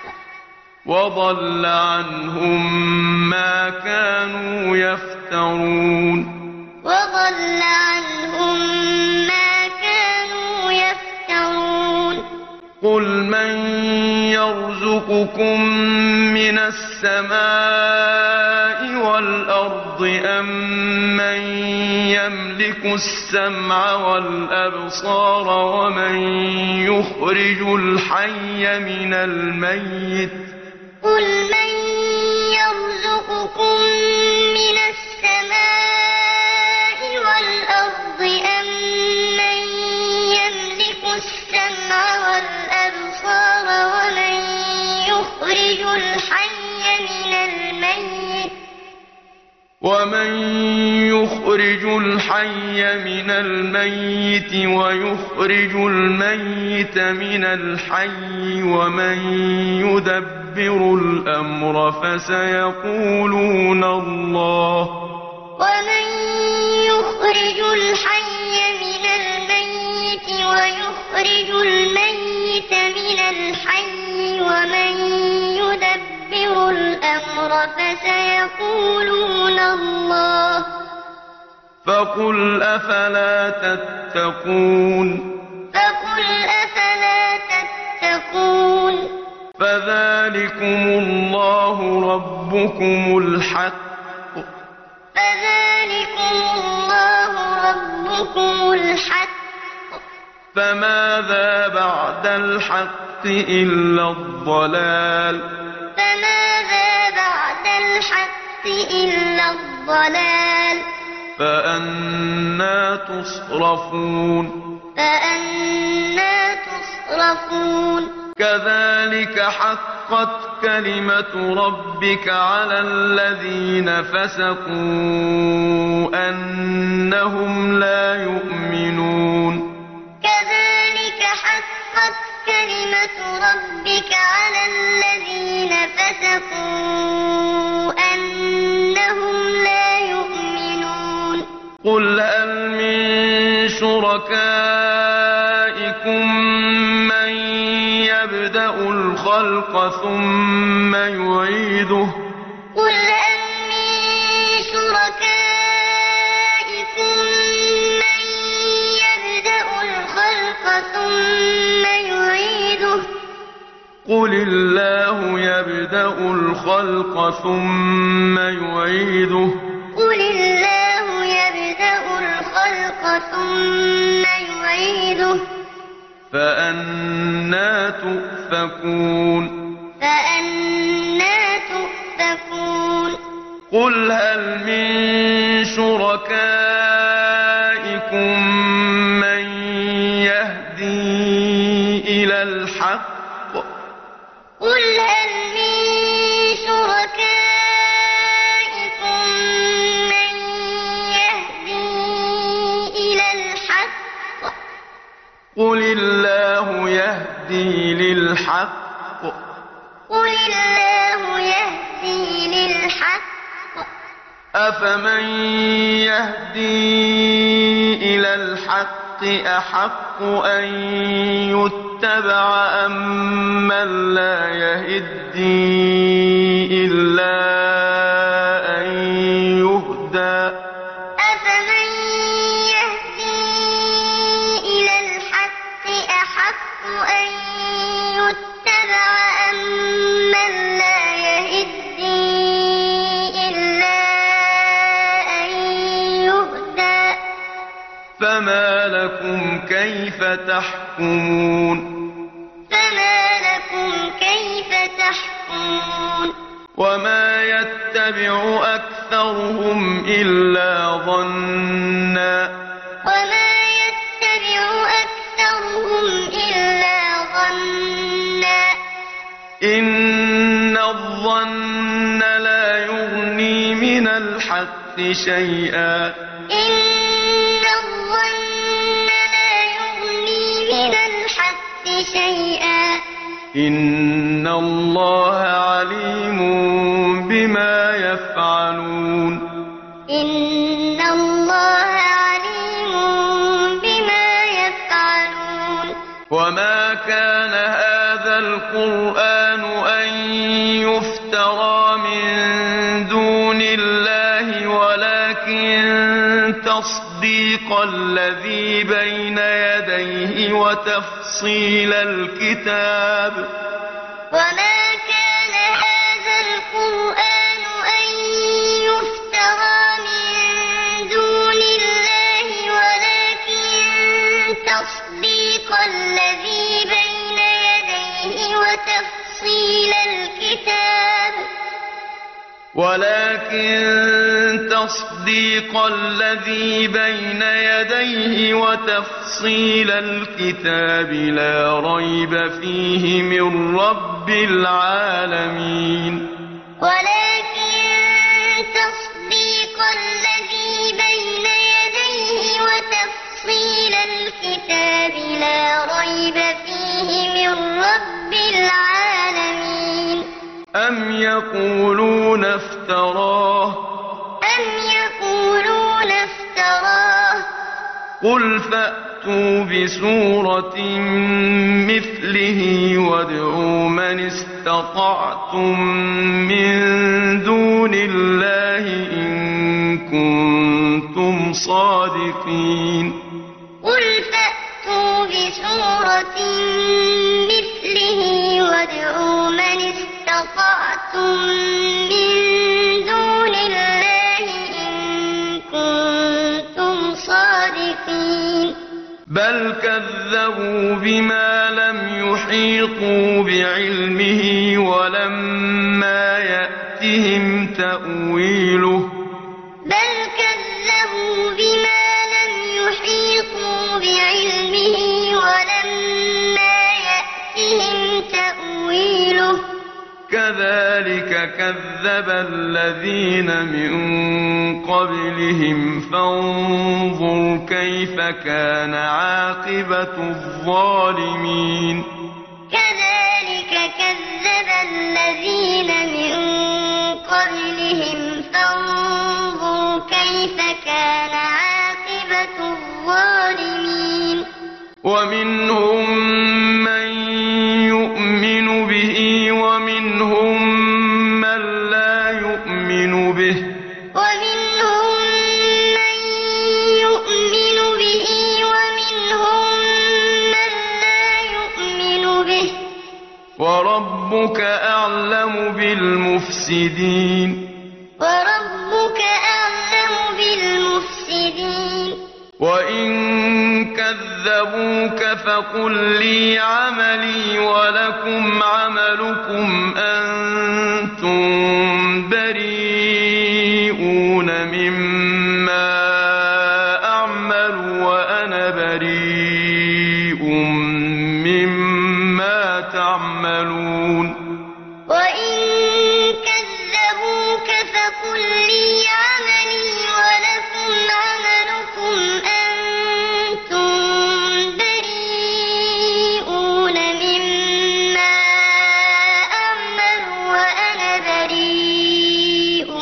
وضل عنهم ما كانوا يفترون وضل عنهم ما كانوا يفترون قل من يرزقكم من السماء والأرض أم من يملك السمع والأبصار ومن يخرج الحي من الميت قل من يرزقكم من السماء والأرض أم من يملك السمع والأبصار ومن يخرج الحي من الميت ومن يخرج الحي من الميت ويخرج الميت من الحي ومن يدبر الأمر فسيقولون الله ومن يخرج الحي من الميت ويخرج الميت من الحي ومن يدبر الأمر فسيقولون الله فقل أفلا تتقون فقل أفلا تتقون فذلكم الله ربكم الحق فذلكم الله ربكم الحق فماذا بعد الحق إلا الضلال فماذا بعد الحق إلا الضلال فأنا تصرفون فأنا تصرفون كذلك حقت كلمة ربك على الذين فسقوا أنهم لا يؤمنون كذلك حقت كلمة ربك على الذين فسقوا شركائكم من يبدأ الخلق ثم يعيده قل هل من شركائكم من يبدأ الخلق ثم يعيده قل الله يبدأ الخلق ثم يعيده قل الله يبدأ الخلق ثم يعيده فأنى تؤفكون فأنى تؤفكون قل هل من شركائكم من يهدي إلى الحق قل هل من شركائكم من يهدي إلى الحق قل الله يهدي للحق قل الله يهدي للحق أفمن يهدي إلى الحق أحق أن يتبع أم من لا يهدي إلا أن يهدى أفمن يهدي إلى الحق أحق أن يتبع أم من لا يهدي إلا أن يهدى فما لكم كيف تحكمون فما لكم كيف تحكمون وما يتبع أكثرهم إلا ظنا وما يتبع أكثرهم إلا ظنا إن الظن لا يغني من الحق شيئا إن الظن لا يغني من الحق شيئا إن الله عليم بما يفعلون إن الله عليم بما يفعلون وما كان هذا القرآن أن يفترى من دون الله ولكن تصديق الذي بين يديه وتفصيل الكتاب وما كان هذا القرآن أن يفترى من دون الله ولكن تصديق الذي بين يديه وتفصيل الكتاب ولكن تصديق الذي بين يديه وتفصيل الكتاب لا ريب فيه من رب العالمين ولكن تصديق الذي بين يديه وتفصيل الكتاب لا ريب فيه من رب العالمين أم يقولون افتراه أم يقولون افتراه قل فأتوا بسورة مثله وادعوا من استطعتم من دون الله إن كنتم صادقين قل فأتوا بسورة مثله وادعوا من استطعتم من دون الله إن كنتم صادقين بل كذبوا بما لم يحيطوا بعلمه ولما يأتهم تأويله بل كذبوا بما لم يحيطوا بعلمه ولما يأتهم تأويله كذلك كذب الذين من قبلهم فانظر كيف كان عاقبة الظالمين كذلك كذب الذين من قبلهم فانظر كيف كان عاقبة الظالمين ومنهم من يؤمن به ومنهم من لا يؤمن به ومنهم من يؤمن به ومنهم من لا يؤمن به وربك أعلم بالمفسدين وربك أعلم بالمفسدين وإن كذبوك فقل لي عملي ولكم عملكم أنتم بريئون مما أعمل وأنا بريء مما تعملون وإن كذبوك فقل لي عملي ولكم عملكم أنتم بريئون مما أعمل وأنا بريء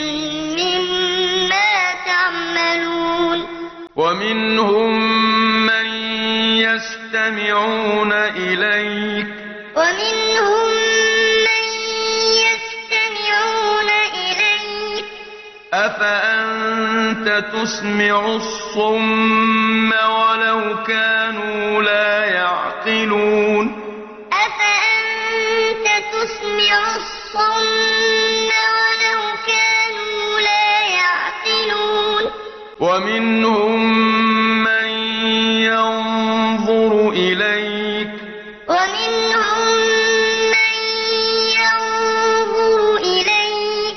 مما تعملون ومنهم من يستمعون إليك ومنهم من يستمعون إليك أفأنت تسمع الصم ولو كانوا لا يعقلون أفأنت تسمع الصم ولو كانوا لا يعقلون ومنهم من ينظر إليك ومنهم من ينظر إليك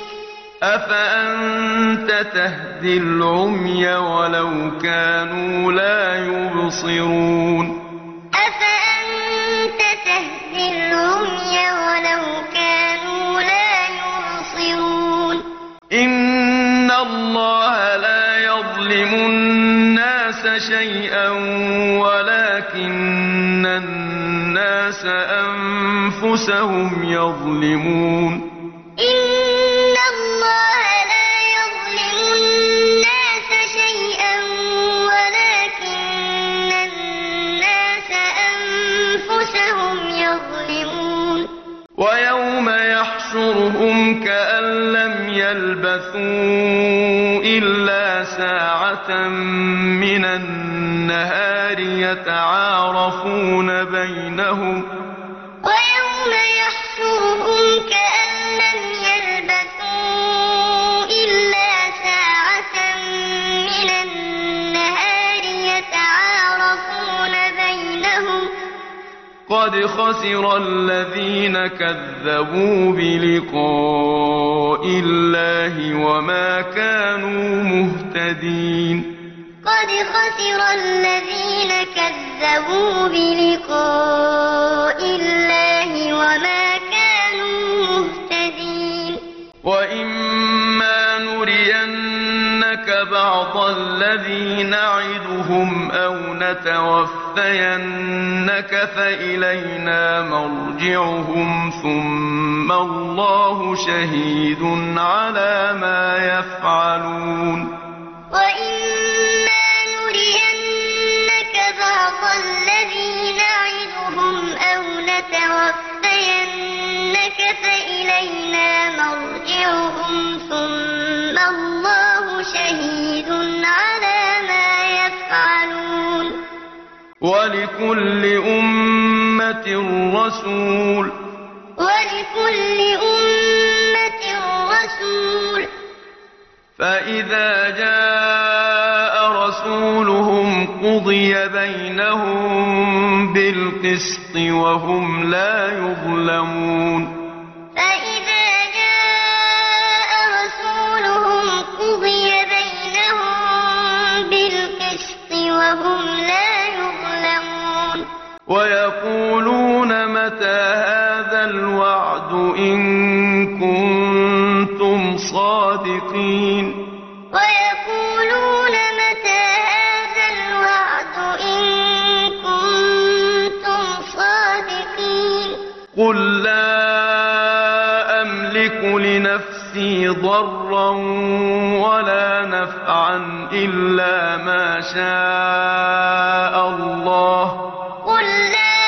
أفأنت تهدي العمي ولو كانوا لا يبصرون أفأنت تهدي العمي ولو كانوا لا يبصرون إن الله لا يظلم الناس شيئا ولكن الناس أنفسهم يظلمون إن الله لا يظلم الناس شيئا ولكن الناس أنفسهم يظلمون ويوم يحشرهم كأن لم يلبثوا إلا ساعة من النهار يتعارفون بينهم ويوم يحشرهم كأن لم يلبثوا إلا ساعة من النهار يتعارفون بينهم قد خسر الذين كذبوا بلقاء الله وما كانوا مهتدين قد خسر الذين كذبوا بلقاء الله وما كانوا مهتدين وإما نرينك بعض الذي نعدهم أو نتوفينك فإلينا مرجعهم ثم الله شهيد على ما يفعلون وإما نرينك بعض الذي نعدهم أو نتوفينك فإلينا مرجعهم ثم الله شهيد على ما يفعلون ولكل أمة رسول ولكل أمة رسول فإذا جاء رسولهم قضي بينهم بالقسط وهم لا يظلمون فإذا جاء رسولهم قضي بينهم بالقسط وهم لا يظلمون ويقولون متى هذا الوعد إن كنتم صادقين ويقولون متى هذا الوعد إن كنتم صادقين قل لا أملك لنفسي لنفسي ضرا ولا نفعا إلا ما شاء الله قل لا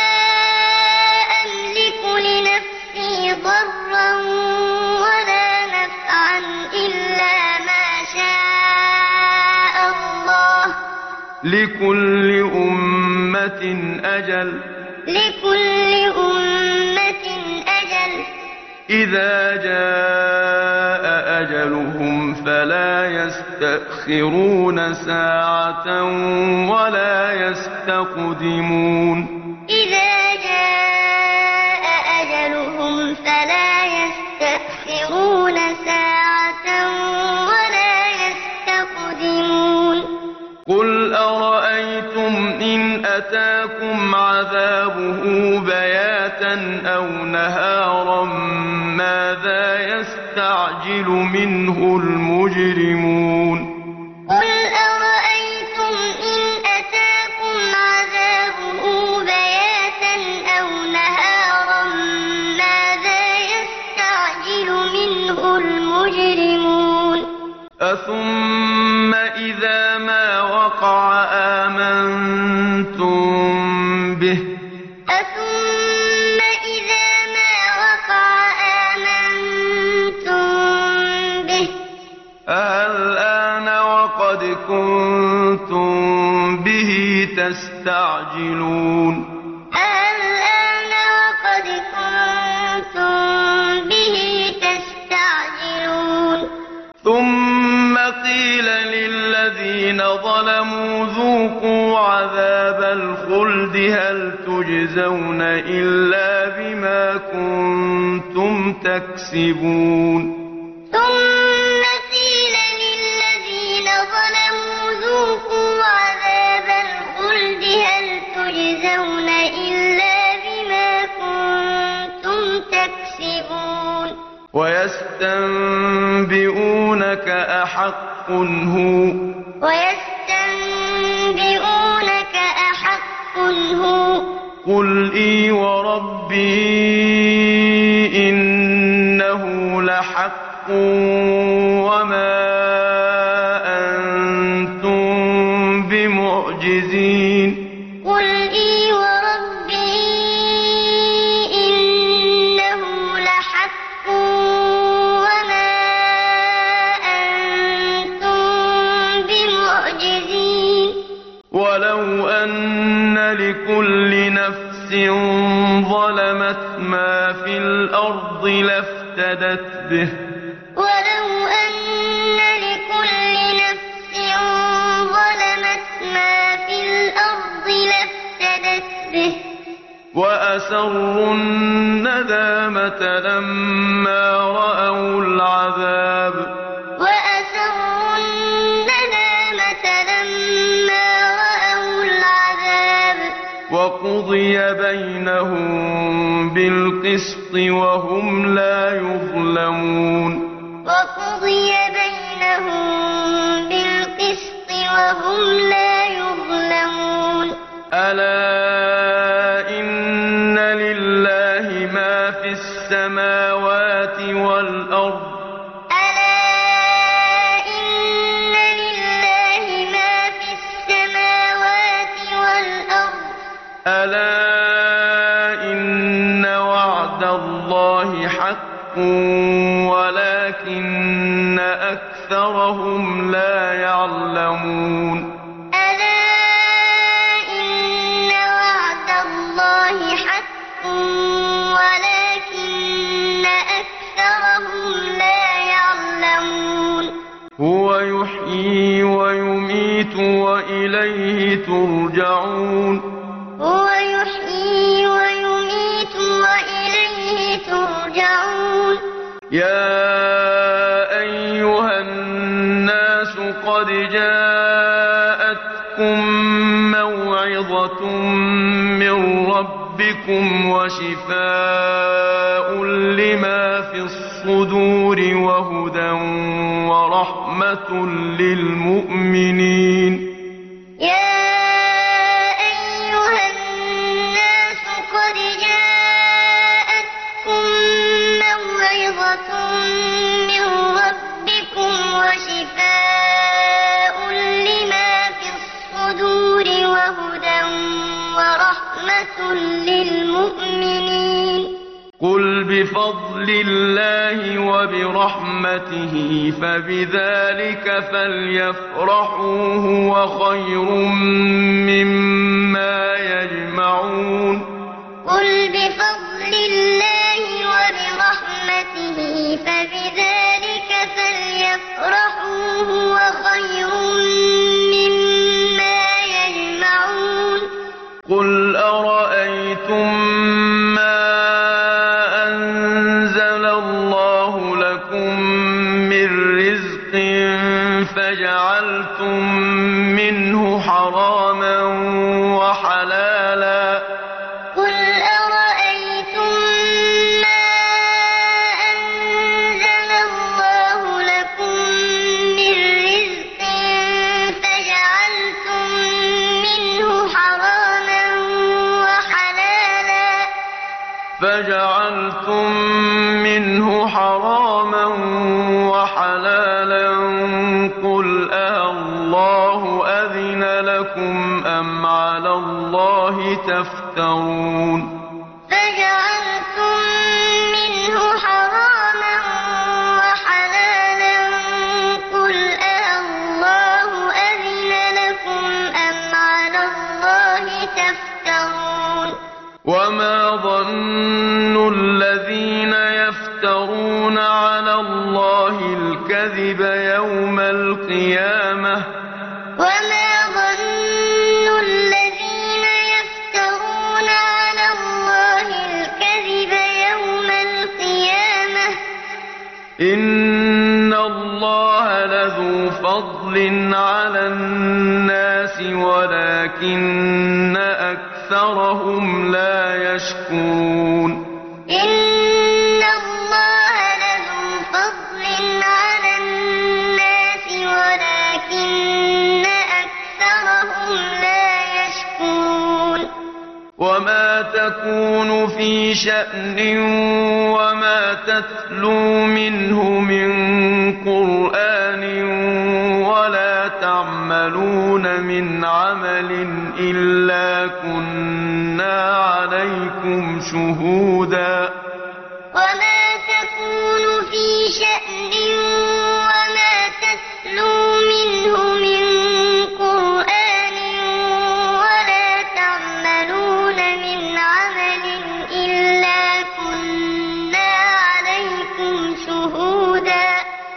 أملك لنفسي ضرا ولا نفعا إلا ما شاء الله لكل أمة أجل لكل أمة أجل إذا جاء أجلهم فلا يستأخرون ساعة ولا يستقدمون إذا جاء أجلهم فلا يستأخرون ساعة ولا يستقدمون قل أرأيتم إن أتاكم عذابه بياتا أو نهارا ماذا يستعجل منه المجرمون قل أرأيتم إن أتاكم عذابه بياتا أو نهارا ماذا يستعجل منه المجرمون أثم إذا ما وقع آمنتم به أثم إذا ما وقع آمنتم به الآن وقد كنتم به تستعجلون الآن وقد كنتم به تستعجلون ثم قيل للذين ظلموا ذوقوا عذاب الخلد هل تجزون إلا بما كنتم تكسبون ثم قيل للذين ظلموا ذوقوا عذاب الخلد هل تجزون إلا بما كنتم تكسبون ويستنبئونك أحق هو ويستنبئونك أحق هو قل إي وربي إنه لحق وما أنتم بمعجزين قل إي وربي إنه لحق وما أنتم بمعجزين ولو أن لكل نفس ظلمت ما في الأرض لافتدت به ولو أن لكل نفس ظلمت ما في الأرض لافتدت به وأسروا الندامة لما رأوا العذاب وأسروا الندامة لما رأوا العذاب وقضي بينهم بالقسط وهم لا يظلمون وقضي بينهم بالقسط وهم لا يظلمون ألا إن لله ما في السماوات والأرض ألا إن لله ما في السماوات والأرض ألا إن وعد الله حق ولكن أكثرهم لا يعلمون ألا إن وعد الله حق ولكن أكثرهم لا يعلمون هو يحيي ويميت وإليه ترجعون هو يحيي ويميت وإليه ترجعون يا أيها الناس قد جاءتكم موعظة من ربكم وشفاء لما في الصدور وهدى ورحمة للمؤمنين يا أيها الناس قد جاءتكم موعظة من بفضل الله وبرحمته فبذلك فليفرحوا هو خير مما يجمعون قل بفضل الله وبرحمته فبذلك فليفرحوا هو خير مما يجمعون قل أرأيتم ما أنزل الله لكم من رزق فجعلتم منه حراما وحلالا قل أرأيتم ما أنزل الله لكم من رزق فجعلتم منه حراما وحلالا فجعلتم منه حراما وحلالا قل أَاللَّهُ أذن لكم أم على الله تفترون فجعلتم منه حراما وحلالا قل أَاللَّهُ أذن لكم أم على الله تفترون وما ظن الذين يفترون على الله الكذب يوم القيامة وما ظن الذين يفترون على الله الكذب يوم القيامة إن الله لذو فضل على الناس ولكن أكثرهم لا يشكرون إن الله لذو فضل على الناس ولكن أكثرهم لا يشكرون وما تكون في شأن وما تتلو منه من قرآن ولا تعملون من عمل إلا كنا عليكم شهودا وما تكون في شأن وما تتلو منه من قرآن ولا تعملون من عمل إلا كنا عليكم شهودا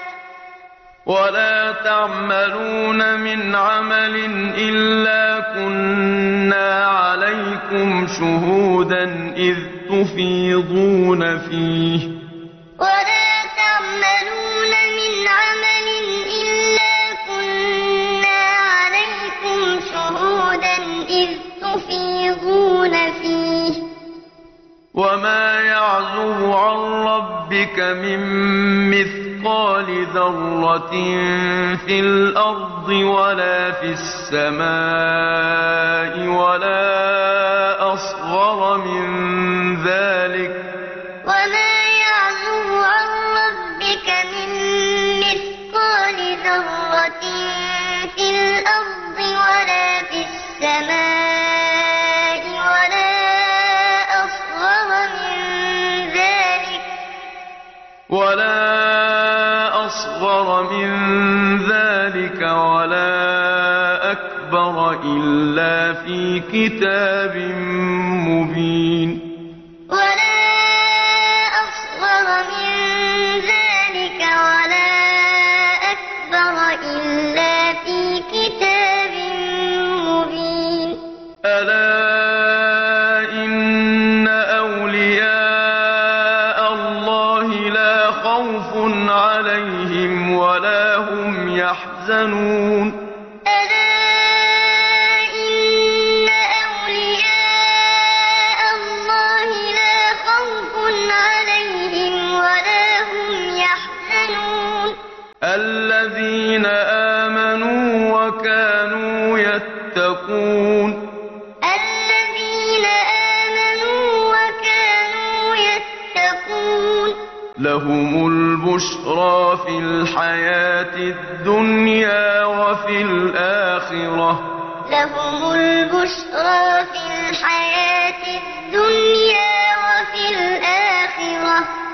ولا تعملون من عمل إلا كنا عليكم شهودا إذ تفيضون فيه ولا تعملون من عمل إلا كنا عليكم شهودا إذ تفيضون فيه وما يعزب عن ربك من مثقال ذرة في الأرض ولا في السماء ولا أصغر من ذلك وما يعزب عن ربك من مثقال ذرة في الأرض ولا في السماء ولا أصغر من ذلك ولا أصغر من ذلك ولا أكبر إلا في كتاب مبين ولا أصغر من ذلك ولا أكبر إلا في كتاب مبين ألا إن أولياء الله لا خوف عليهم ولا هم يحزنون ألا إن أولياء الله لا خوف عليهم ولا هم يحزنون الذين آمنوا وكانوا يتقون الذين آمنوا وكانوا يتقون لهم البشرى في الحياة الدنيا وفي الآخرة لهم البشرى في الحياة الدنيا وفي الآخرة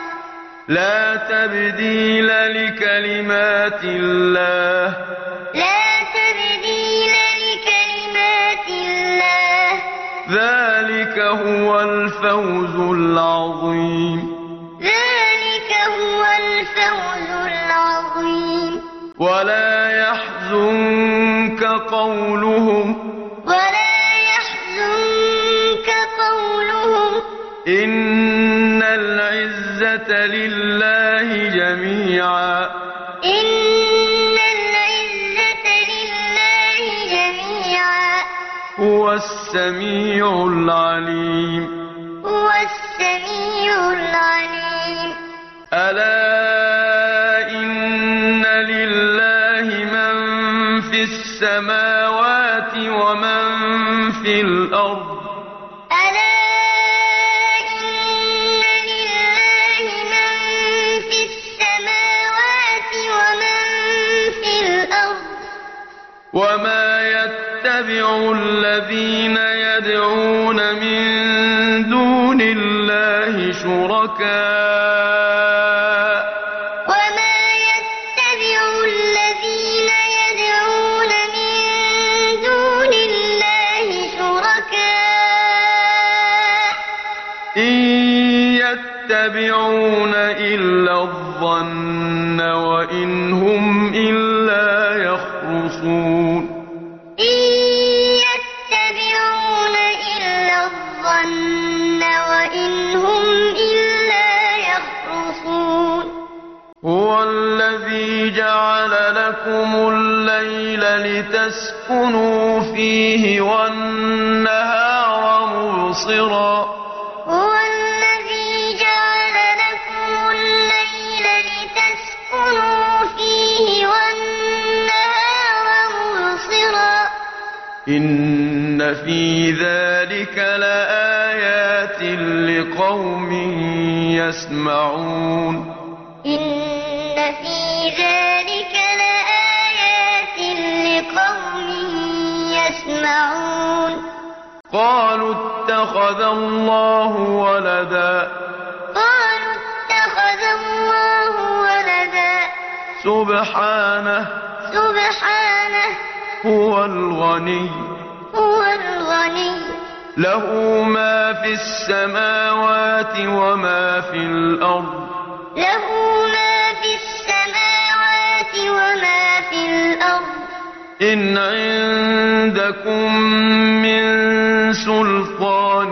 لا تبديل لكلمات الله لا تبديل لكلمات الله ذلك هو الفوز العظيم ذلك هو الفوز العظيم ولا يحزنك قولهم ولا يحزنك قولهم إن العزة لله جميعا إن العزة لله جميعا هو السميع العليم هو السميع العليم ألا إن لله من في السماوات ومن في الأرض ألا إن لله من في السماوات ومن في الأرض وما يتبع الذين يدعون من دون الله شركاء وما يتبع الذين يدعون من دون الله شركاء إن يتبعون إلا الظن وإن هم إلا يخرصون إن يتبعون إلا الظن وإن هم إلا يخرصون هو الذي جعل لكم الليل لتسكنوا فيه والنهار مبصرا هو الذي جعل لكم الليل لتسكنوا فيه والنهار مبصرا إن في ذلك لآيات لقوم يسمعون إن في ذلك لآيات لقوم يسمعون قالوا اتخذ الله ولدا قالوا اتخذ الله ولدا سبحانه سبحانه هو الغني هو الغني له ما في السماوات وما في الأرض له ما في السماوات وما في الأرض إن عندكم من سلطان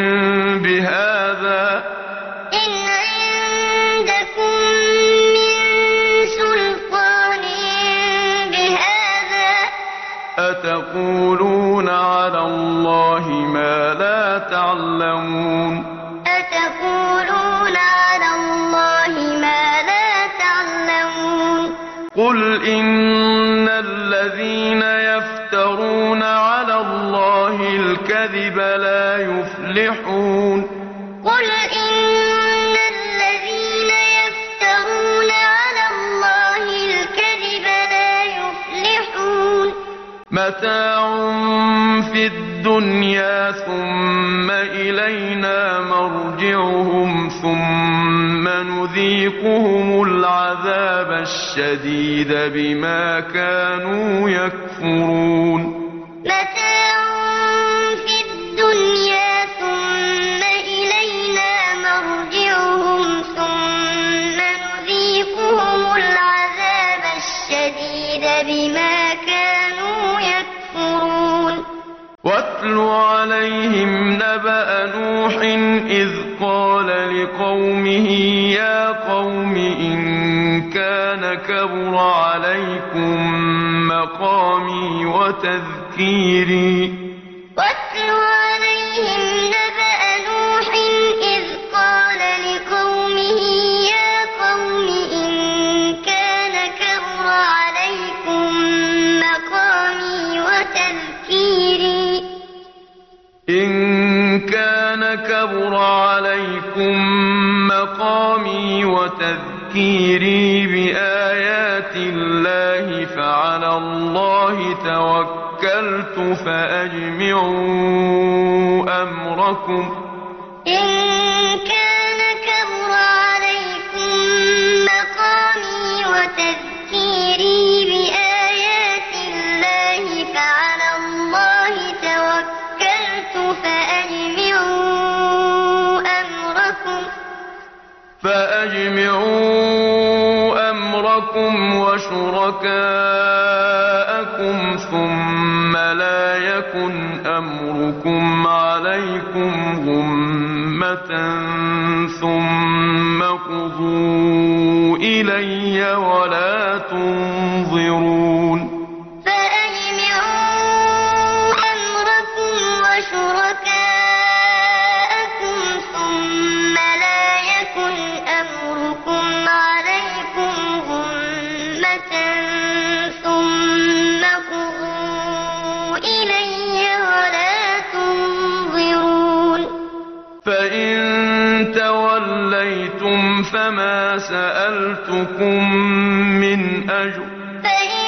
بهذا إن عندكم من سلطان بهذا أتقولون على الله ما لا تعلمون أتقولون على الله ما لا تعلمون قل إن الذين يفترون على الله الكذب لا يفلحون قل إن الذين يفترون على الله الكذب لا يفلحون متاع في الدنيا ثم إلينا مرجعهم ثم نذيقهم العذاب الشديد بما كانوا يكفرون متاع في الدنيا ثم إلينا مرجعهم ثم نذيقهم العذاب الشديد بما كانوا يكفرون واتل عليهم نبأ نوح إذ قال لقومه يا قوم إن كان كبر عليكم مقامي وتذكيري واتل عليهم نبأ نوح إذ قال لقومه يا قوم إن كان كبر عليكم مقامي وتذكيري إن كان كبر عليكم مقامي وتذكيري بآيات الله فعلى الله توكلت فأجمعوا أمركم إن كان كبر عليكم أمركم وشركاءكم ثم لا يكن أمركم عليكم غمة ثم قضوا إلي ولا تنظرون فأجمعوا أمركم وشركاءكم ثم لا يكن أمركم عليكم غمة ثم قضوا إلي ولا تنظرون فإن توليتم فما سألتكم من أجر فإن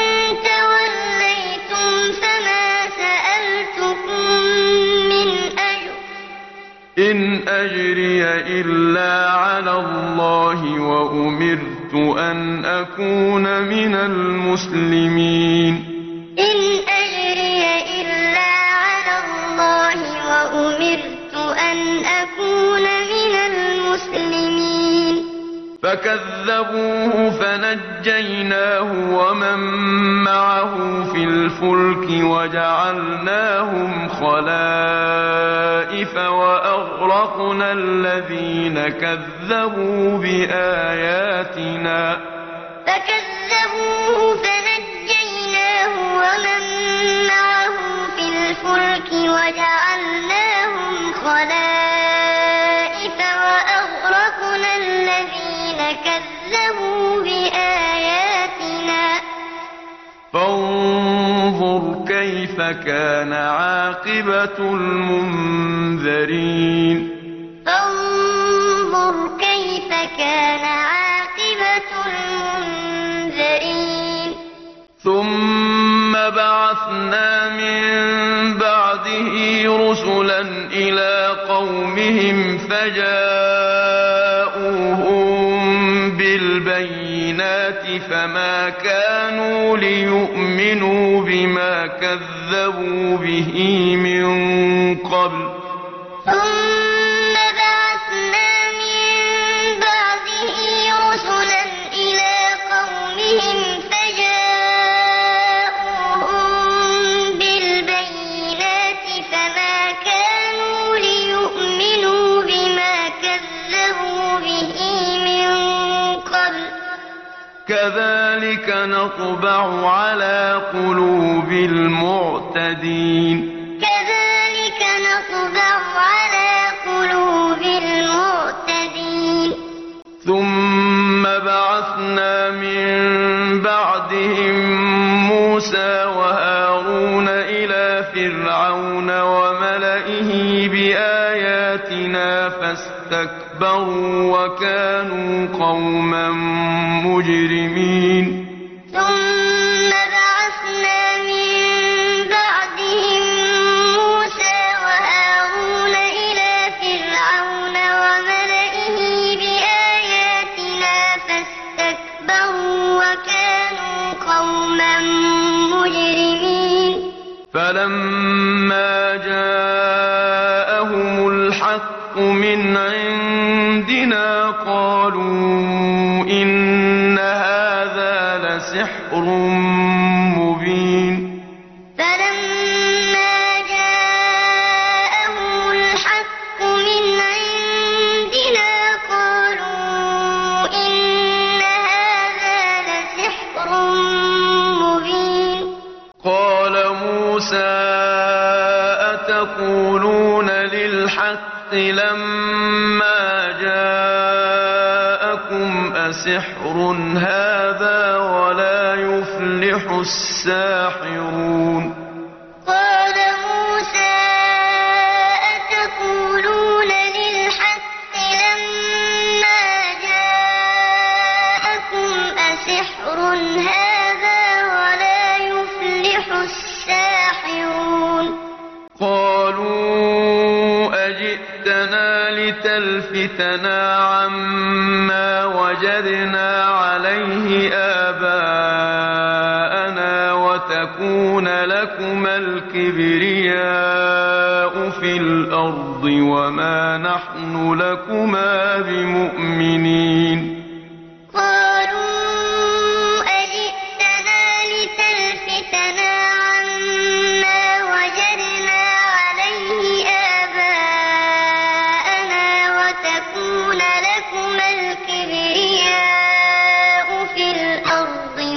توليتم فما سألتكم من أجر إن أجري إلا على الله وأمرت أن أكون من المسلمين إن أجري إلا على الله وأمرت أن أكون من المسلمين فكذبوه فنجيناه ومن معه في الفلك وجعلناهم خلائف وأغرقنا الذين كذبوا بآياتنا فكذبوه فنجيناه ومن معه في الفلك وجعلناهم خلائف وأغرقنا الذين كذبوا بآياتنا فانظر كيف كان عاقبة المنذرين فانظر كيف كان عاقبة المنذرين ثم بعثنا من بعده رسلا إلى قومهم فجاءوهم بالبينات فما كانوا ليؤمنوا بما كذبوا به من قبل ثم بعثنا من بعده رسلا إلى قومهم فجاءوهم بالبينات فما كانوا ليؤمنوا بما كذبوا به من قبل كذلك نطبع على قلوب المعتدين كذلك نطبع على قلوب المعتدين ثم بعثنا من بعدهم موسى وهارون إلى فرعون وملئه بآياتنا فاستكبروا وكانوا قوما مجرمين ثم بعثنا من بعدهم موسى وهارون إلى فرعون وملئه بآياتنا فاستكبروا وكانوا قوما مجرمين فلما جاءهم الحق من عندنا قالوا إن هذا لسحر مبين فلما جاءهم الحق من عندنا قالوا إن هذا لسحر مبين قال موسى أتقولون للحق لما جاءكم أسحر هذا ولا يفلح الساحرون قال موسى أتقولون للحق لما جاءكم أسحر هذا ولا يفلح الساحرون قالوا أجئتنا لتلفتنا عما وجدنا عليه آباءنا وتكون لكما الكبرياء في الأرض وما نحن لكما بمؤمنين قالوا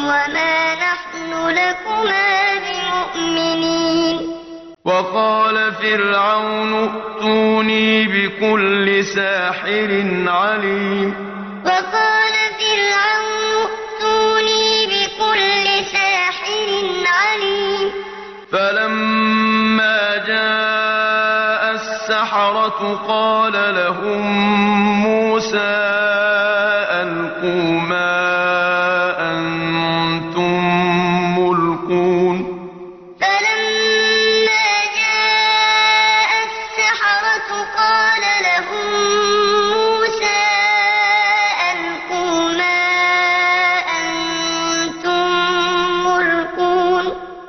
وما نحن لكما بمؤمنين وقال فرعون ائتوني بكل ساحر عليم وقال فرعون ائتوني بكل ساحر عليم فلما جاء السحرة قال لهم موسى ألقوا ما أنتم ملقون فلما جاء السحرة قال لهم موسى ألقوا ما أنتم ملقون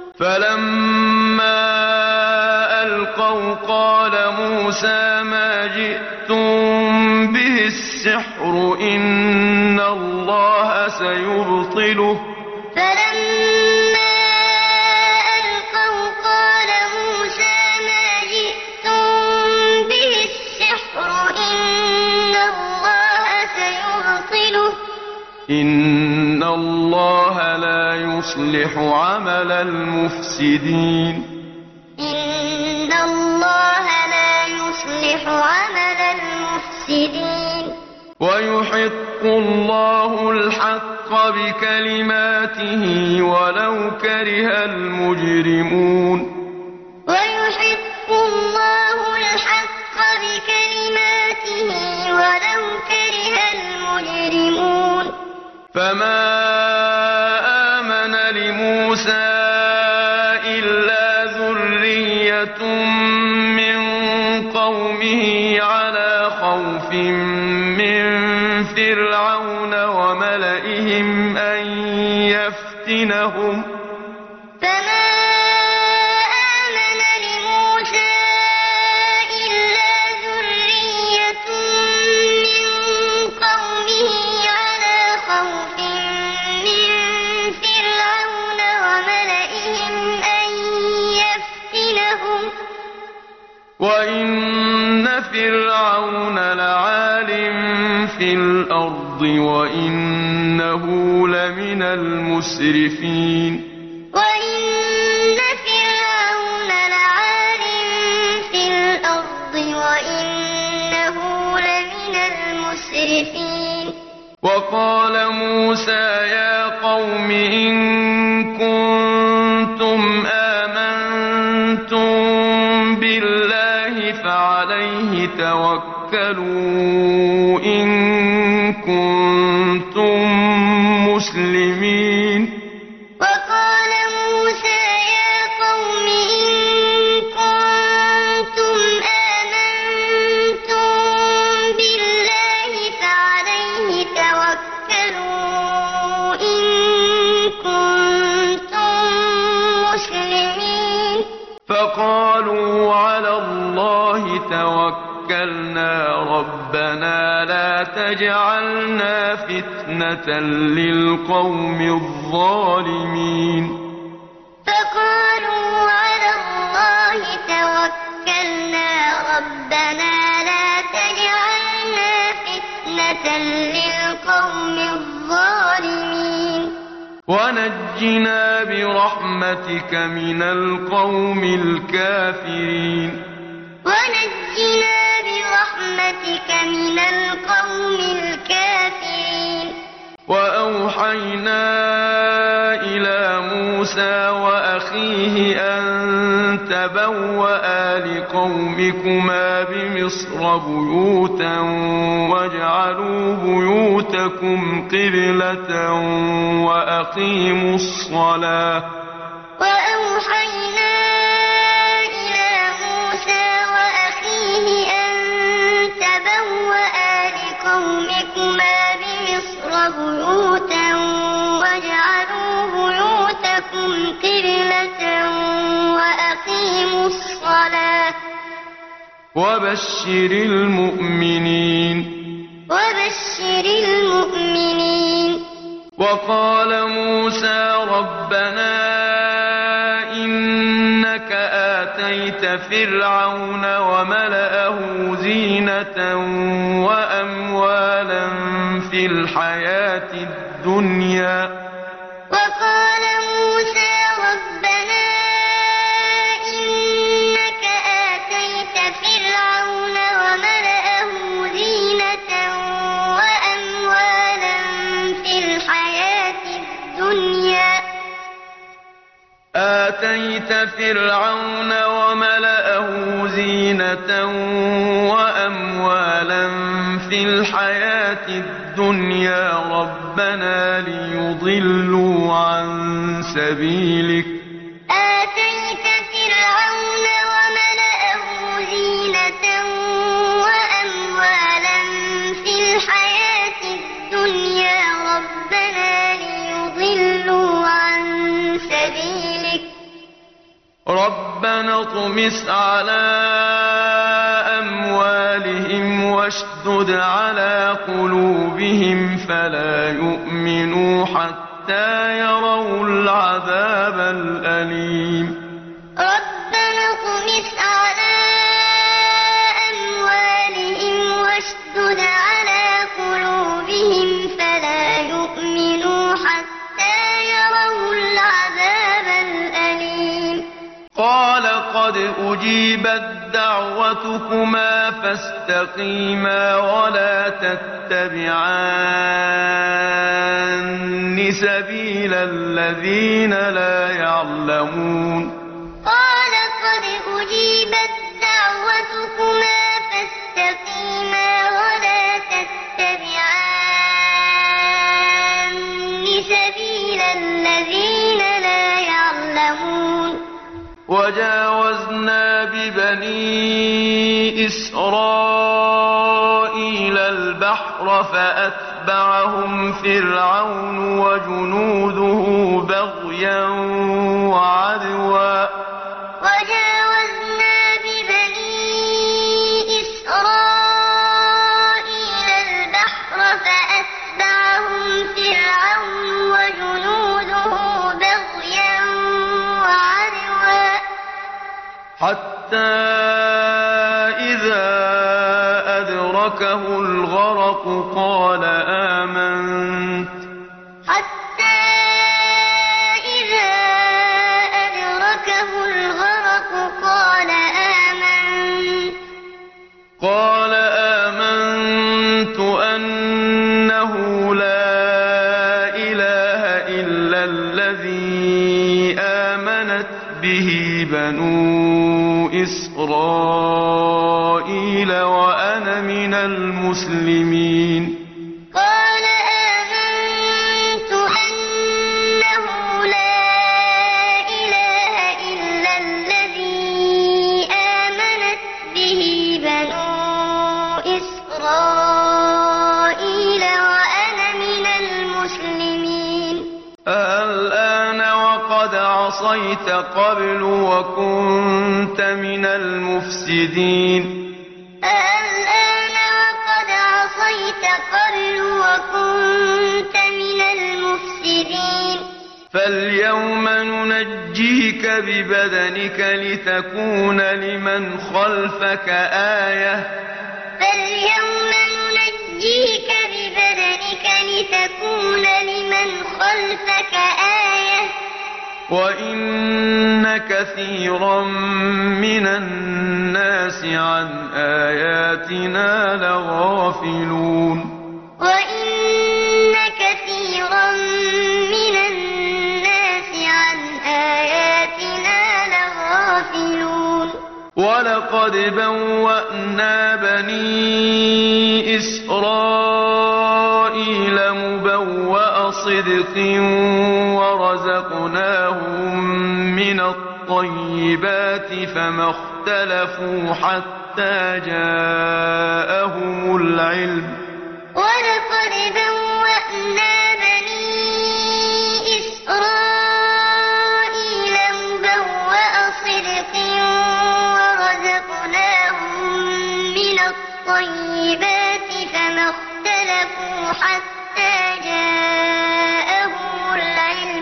فلما ألقوا قال موسى ما جئتم به السحر إن الله سيبطله فلما ألقوا قال موسى ما جئتم به السحر إن الله سيبطله إن الله لا يصلح عمل المفسدين إن الله لا يصلح عمل المفسدين ويحق الله الحق بكلماته ولو كره المجرمون ويحق الله الحق بكلماته ولو كره المجرمون فما آمن لموسى إلا ذرية من قومه على خوف من فرعون وملئهم أن يفتنهم فما آمن لموسى إلا ذرية من قومه على خوف من فرعون وملئهم أن يفتنهم وإن فرعون لعال في الأرض وإنه لمن المسرفين وإن فرعون لعال في الأرض وإنه لمن المسرفين وقال موسى يا قوم إن كنتم آمنتم بالله فعليه توكلوا إن كنتم مسلمين وقال موسى يا قوم إن كنتم آمنتم بالله فعليه توكلوا إن كنتم مسلمين فقالوا على الله توكلنا ربنا لا تجعلنا فتنة للقوم الظالمين فقالوا على الله توكلنا ربنا لا تجعلنا فتنة للقوم الظالمين ونجنا برحمتك من القوم الكافرين ونجنا برحمتك من القوم الكافرين وأوحينا إلى موسى وأخيه أن تبوأ لقومكما بمصر بيوتا واجعلوا بيوتكم قبلة وأقيموا الصلاة وأوحينا إلى موسى وأخيه أن تبوأ لقومكما بمصر بيوتا واجعلوا بيوتكم قبلة وأقيموا الصلاة وبشر المؤمنين وبشر المؤمنين وقال موسى ربنا إنك آتيت فرعون وملأه زينة وأموالا في الحياة الدنيا وقال آتيت فرعون وملأه زينة وأموالا في الحياة الدنيا ربنا ليضلوا عن سبيلك آتيت فرعون وملأه زينة وأموالا في الحياة الدنيا ربنا ليضلوا عن سبيلك ربنا اطمس على أموالهم واشدد على قلوبهم فلا يؤمنوا حتى يروا العذاب الأليم ربنا اطمس على أموالهم واشدد على قلوبهم فلا يؤمنوا حتى يروا العذاب الأليم قال قد أجيبت دعوتكما فاستقيما ولا تتبعان سبيل الذين لا يعلمون قال قد أجيبت دعوتكما فاستقيما ولا تتبعان سبيل الذين لا يعلمون وجاوزنا ببني إسرائيل البحر فأتبعهم فرعون وجنوده بغيا وعدوا وجاوزنا ببني إسرائيل البحر فأتبعهم فرعون وجنوده بغيا وعدوا حتى إذا أدركه الغرق قال آمنت حتى إذا أدركه الغرق قال آمنت قال آمنت أنه لا إله إلا الذي آمنت به بنو إسرائيل وأنا من المسلمين قال آمنت أنه لا إله إلا الذي آمنت به بنو إسرائيل وأنا من المسلمين الآن وقد عصيت قبل وكنت من المفسدين الآن وقد عصيت قبل وكنت من المفسدين فاليوم ننجيك ببدنك لتكون لمن خلفك آية فاليوم ننجيك ببدنك لتكون لمن خلفك آية وإن كثيرا من الناس عن آياتنا لغافلون وإن كثيرا من الناس عن آياتنا لغافلون ولقد بوأنا بني إسرائيل مبوأ صدق ورزقناهم من الطيبات فما اختلفوا حتى جاءهم العلم ولقد بوأنا بني إسرائيل مبوأ صدق ورزقناهم من الطيبات فما اختلفوا حتى جاءهم العلم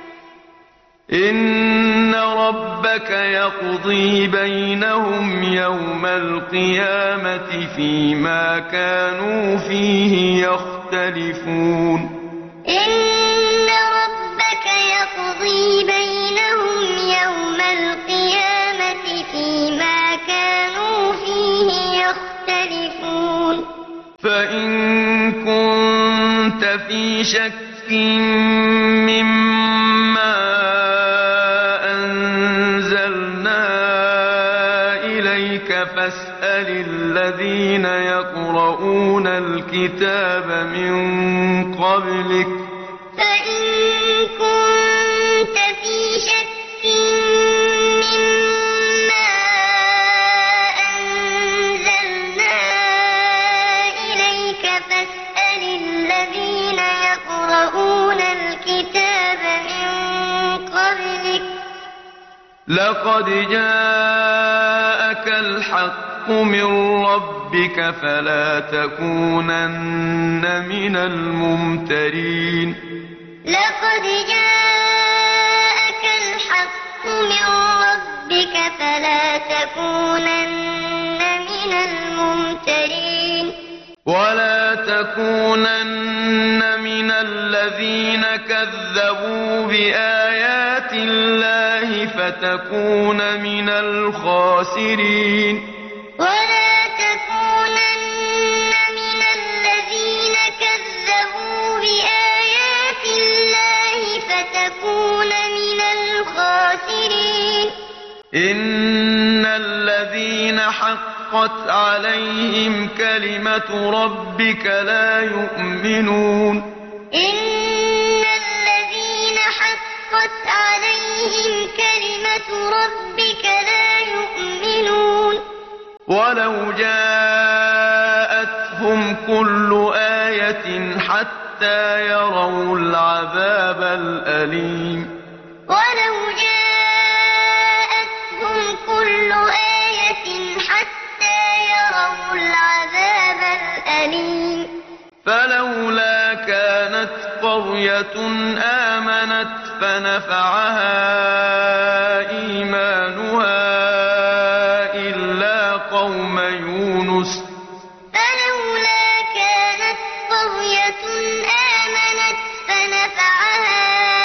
إن ربك يقضي بينهم يوم القيامة فيما كانوا فيه يختلفون إن ربك يقضي بينهم يوم القيامة فيما كانوا فيه يختلفون فإن كنت في شك مما الكتاب من قبلك فإن كنت في شك مما أنزلنا إليك فاسأل الذين يقرؤون الكتاب من قبلك لقد جاءك الحق من ربك فلا تكونن من الممترين لقد جاءك الحق من ربك فلا تكونن من الممترين ولا تكونن من الذين كذبوا بآيات الله فتكون من الخاسرين ولا تكونن من الذين كذبوا بآيات الله فتكون من الخاسرين إن الذين حقت عليهم كلمة ربك لا يؤمنون إن الذين حقت عليهم كلمة ربك لا يؤمنون ولو جاءتهم كل آية حتى يروا العذاب الأليم ولو جاءتهم كل آية حتى يروا العذاب الأليم فلولا كانت قرية آمنت فنفعها إيمانها إلا قوم يونس فلولا كانت قرية آمنت فنفعها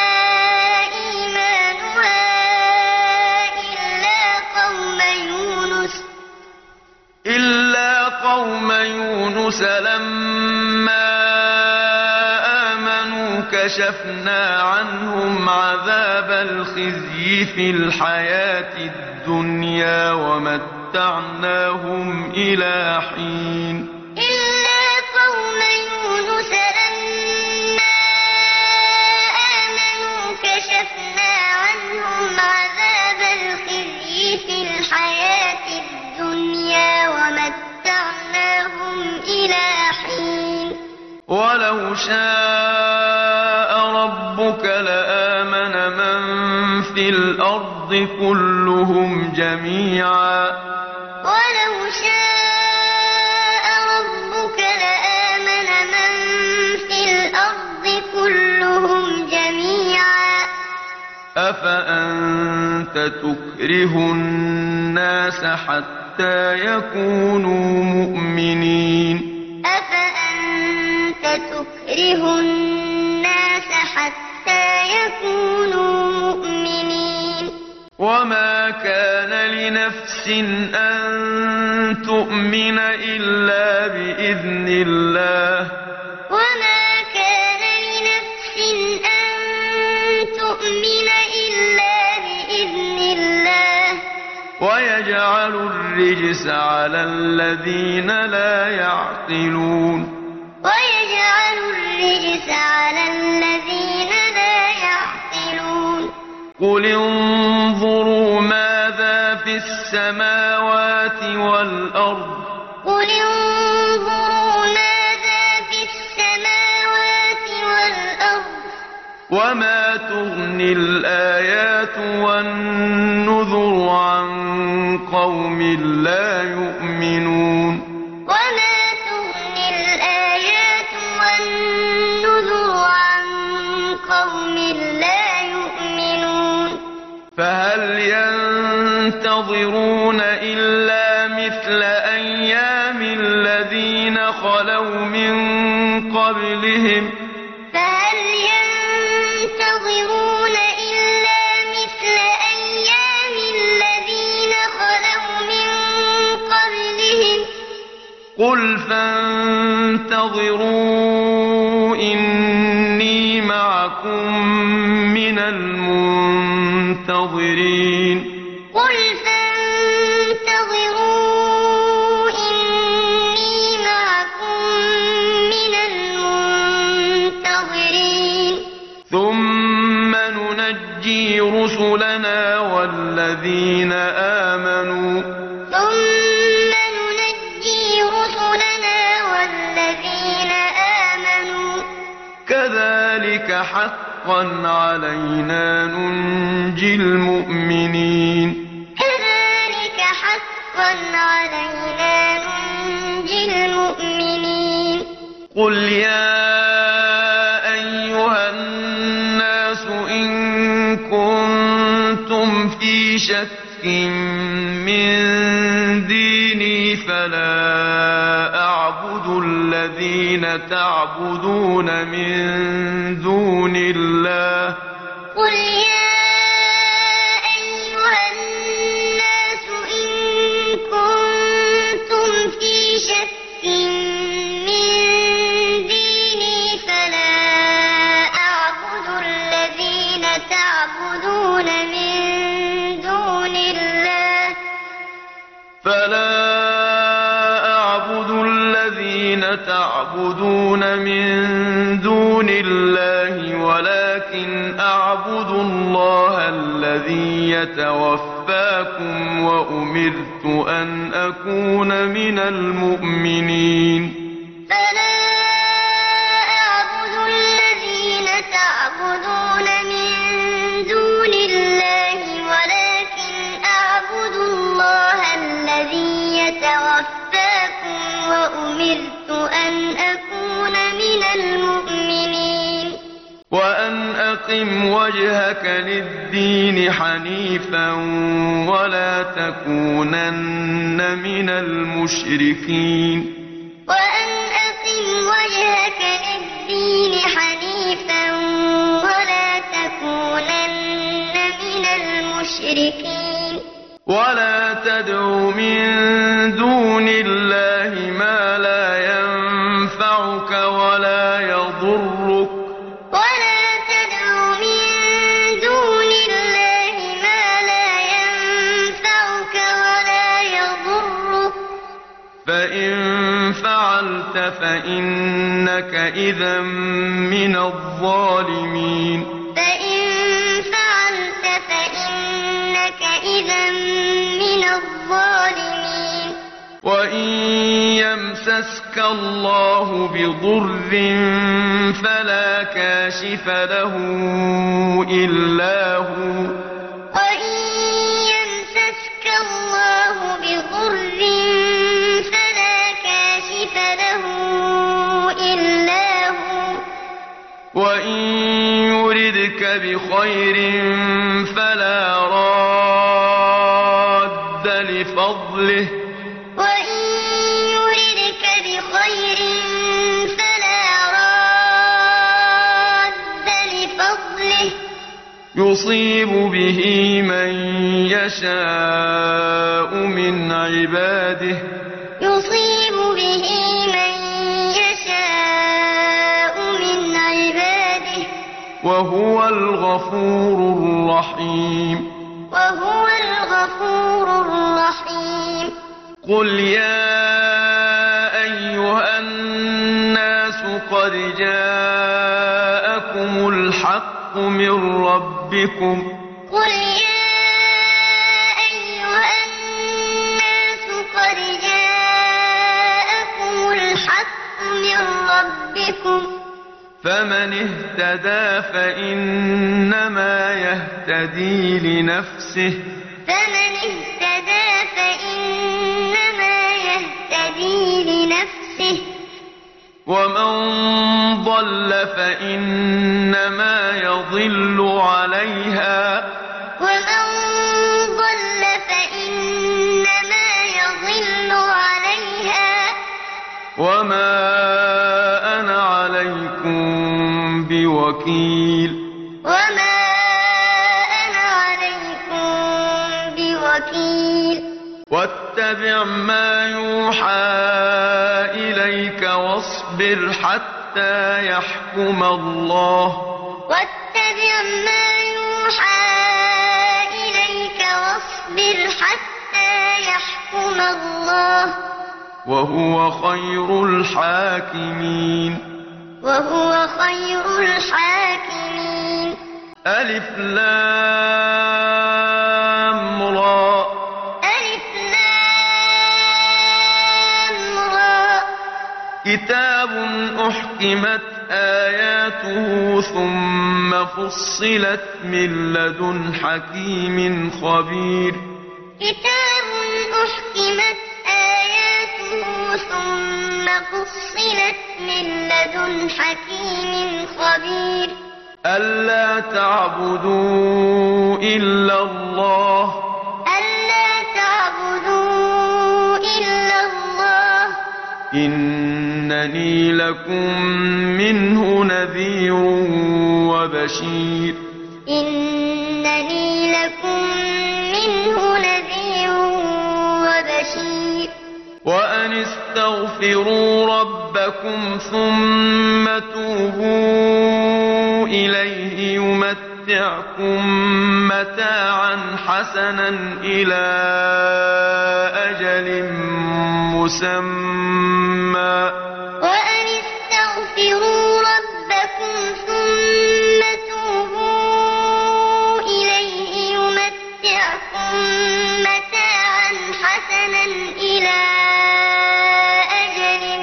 إيمانها إلا قوم يونس إلا قوم يونس لما آمنوا كشفنا عنهم عذاب الخزي في الحياة الدنيا ومتعناهم إلى حين إلا قوم يونس لما آمنوا كشفنا عنهم عذاب الخزي في الحياة الدنيا ومتعناهم إلى حين ولو شاء ربك لآمن من في الأرض كلهم جميعا ولو شاء ربك لآمن من في الأرض كلهم جميعا أفأنت تكره الناس حتى يكونوا مؤمنين أفأنت تكره الناس حتى يكونوا مؤمنين وما كان لنفس أن تؤمن إلا بإذن الله وما كان لنفس أن تؤمن إلا بإذن الله ويجعل الرجس على الذين لا يعقلون ويجعل الرجس على الذين لا يعقلون قل انظروا ماذا في السماوات والأرض قل انظروا ماذا في السماوات والأرض وما تغني الآيات والنذر عن قوم لا يؤمنون وما تغني الآيات والنذر عن قوم لا يؤمنون فهل ينتظرون إلا مثل أيام الذين خلوا من قبلهم فهل ينتظرون إلا مثل أيام الذين خلوا من قبلهم قل فانتظروا إني معكم من المنتظرين قل فانتظروا إني معكم من ننجي رسلنا والذين آمنوا ثم ننجي رسلنا والذين آمنوا كذلك حقا علينا ننجي المؤمنين كذلك حقا علينا ننجي المؤمنين قل يا أيها الناس إن كنتم في شك من ديني فلا أعبد الذين تعبدون من دون الله قل يا أيها الناس إن كنتم في شك من ديني فلا أعبد الذين تعبدون من دون الله فلا أعبد الذين تعبدون من دون الله ولكن أعبد الله الذي يتوفاكم وأمرت أن أكون من المؤمنين فلا أعبد الذين تعبدون من دون الله ولكن أعبد الله الذي يتوفاكم وأمرت أن أكون من المؤمنين وأن أقم وجهك للدين حنيفا ولا تكونن من المشركين وأن أقم وجهك للدين حنيفا ولا تكونن من المشركين ولا تدع من دون الله ما لا ينفعك ولا يضرك ولا تدع من دون الله ما لا ينفعك ولا يضرك فإن فعلت فإنك إذا من الظالمين فإن فعلت فإنك إذا من الظالمين وإن يمسسك الله بضر فلا كاشف له إلا هو وإن يمسسك الله بضر فلا كاشف له إلا هو وإن يردك بخير فلا راد لفضله وإن يردك بخير فلا راد لفضله يصيب به من يشاء من عباده يصيب به من يشاء من عباده وهو الغفور الرحيم وهو الغفور الرحيم قل يا أيها الناس قد جاءكم الحق من ربكم قل يا أيها الناس قد جاءكم الحق من ربكم فمن اهتدى فإنما يهتدي لنفسه فمن اهتدى فإنما يهتدي لنفسه ومن ضل فإنما يضل عليها ومن ضل فإنما يضل عليها وما أنا عليكم بوكيل وما أنا عليكم بوكيل واتبع ما يوحى إليك واصبر حتى يحكم الله واتبع ما يوحى إليك واصبر حتى يحكم الله وهو خير الحاكمين وهو خير الحاكمين ألف لام را ألف لام را كتاب أحكمت آياته ثم فصلت من لدن حكيم خبير كتاب أحكمت آياته ثم فصلت من لدن حكيم خبير ألا تعبدوا إلا الله ألا تعبدوا إلا الله إنني لكم منه نذير وبشير إنني لكم منه نذير وبشير وأن استغفروا ربكم ثم توبوا إليه يمتعكم متاعا حسنا إلى أجل مسمى وأن استغفروا ربكم ثم توبوا إليه يمتعكم متاعا حسنا إلى أجل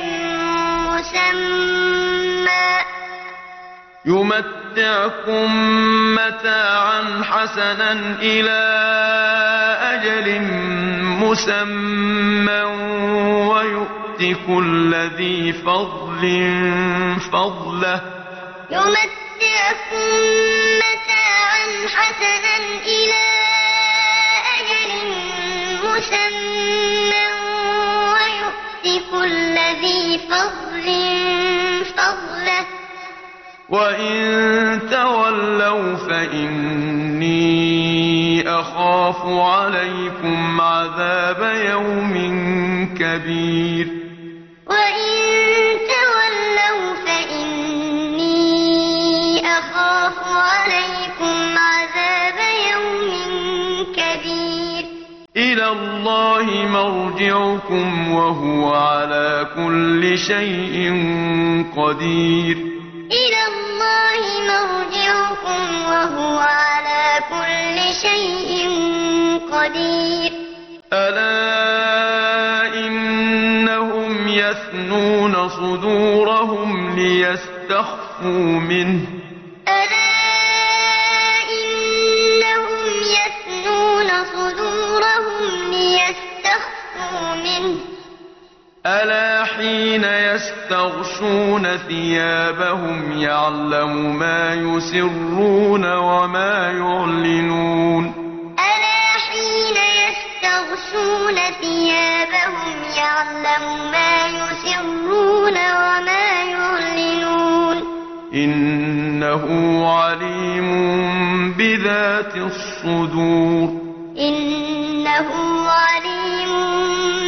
مسمى يمتعكم متاعا حسنا إلى أجل مسمى ويؤت كل ذي فضل فضله يمتعكم متاعا حسنا إلى أجل مسمى ويؤت كل ذي فضل فضله وإن تولوا فإني أخاف عليكم عذاب يوم كبير وإن تولوا فإني أخاف عليكم عذاب يوم كبير إلى الله مرجعكم وهو على كل شيء قدير إلى الله مرجعكم وهو على كل شيء قدير ألا إنهم يثنون صدورهم ليستخفوا منه ألا إنهم يثنون صدورهم ليستخفوا منه ألا حين يستغشون ثيابهم يعلم ما يسرون وما يعلنون ألا حين يستغشون ثيابهم يعلم ما يسرون وما يعلنون إنه عليم بذات الصدور إنه عليم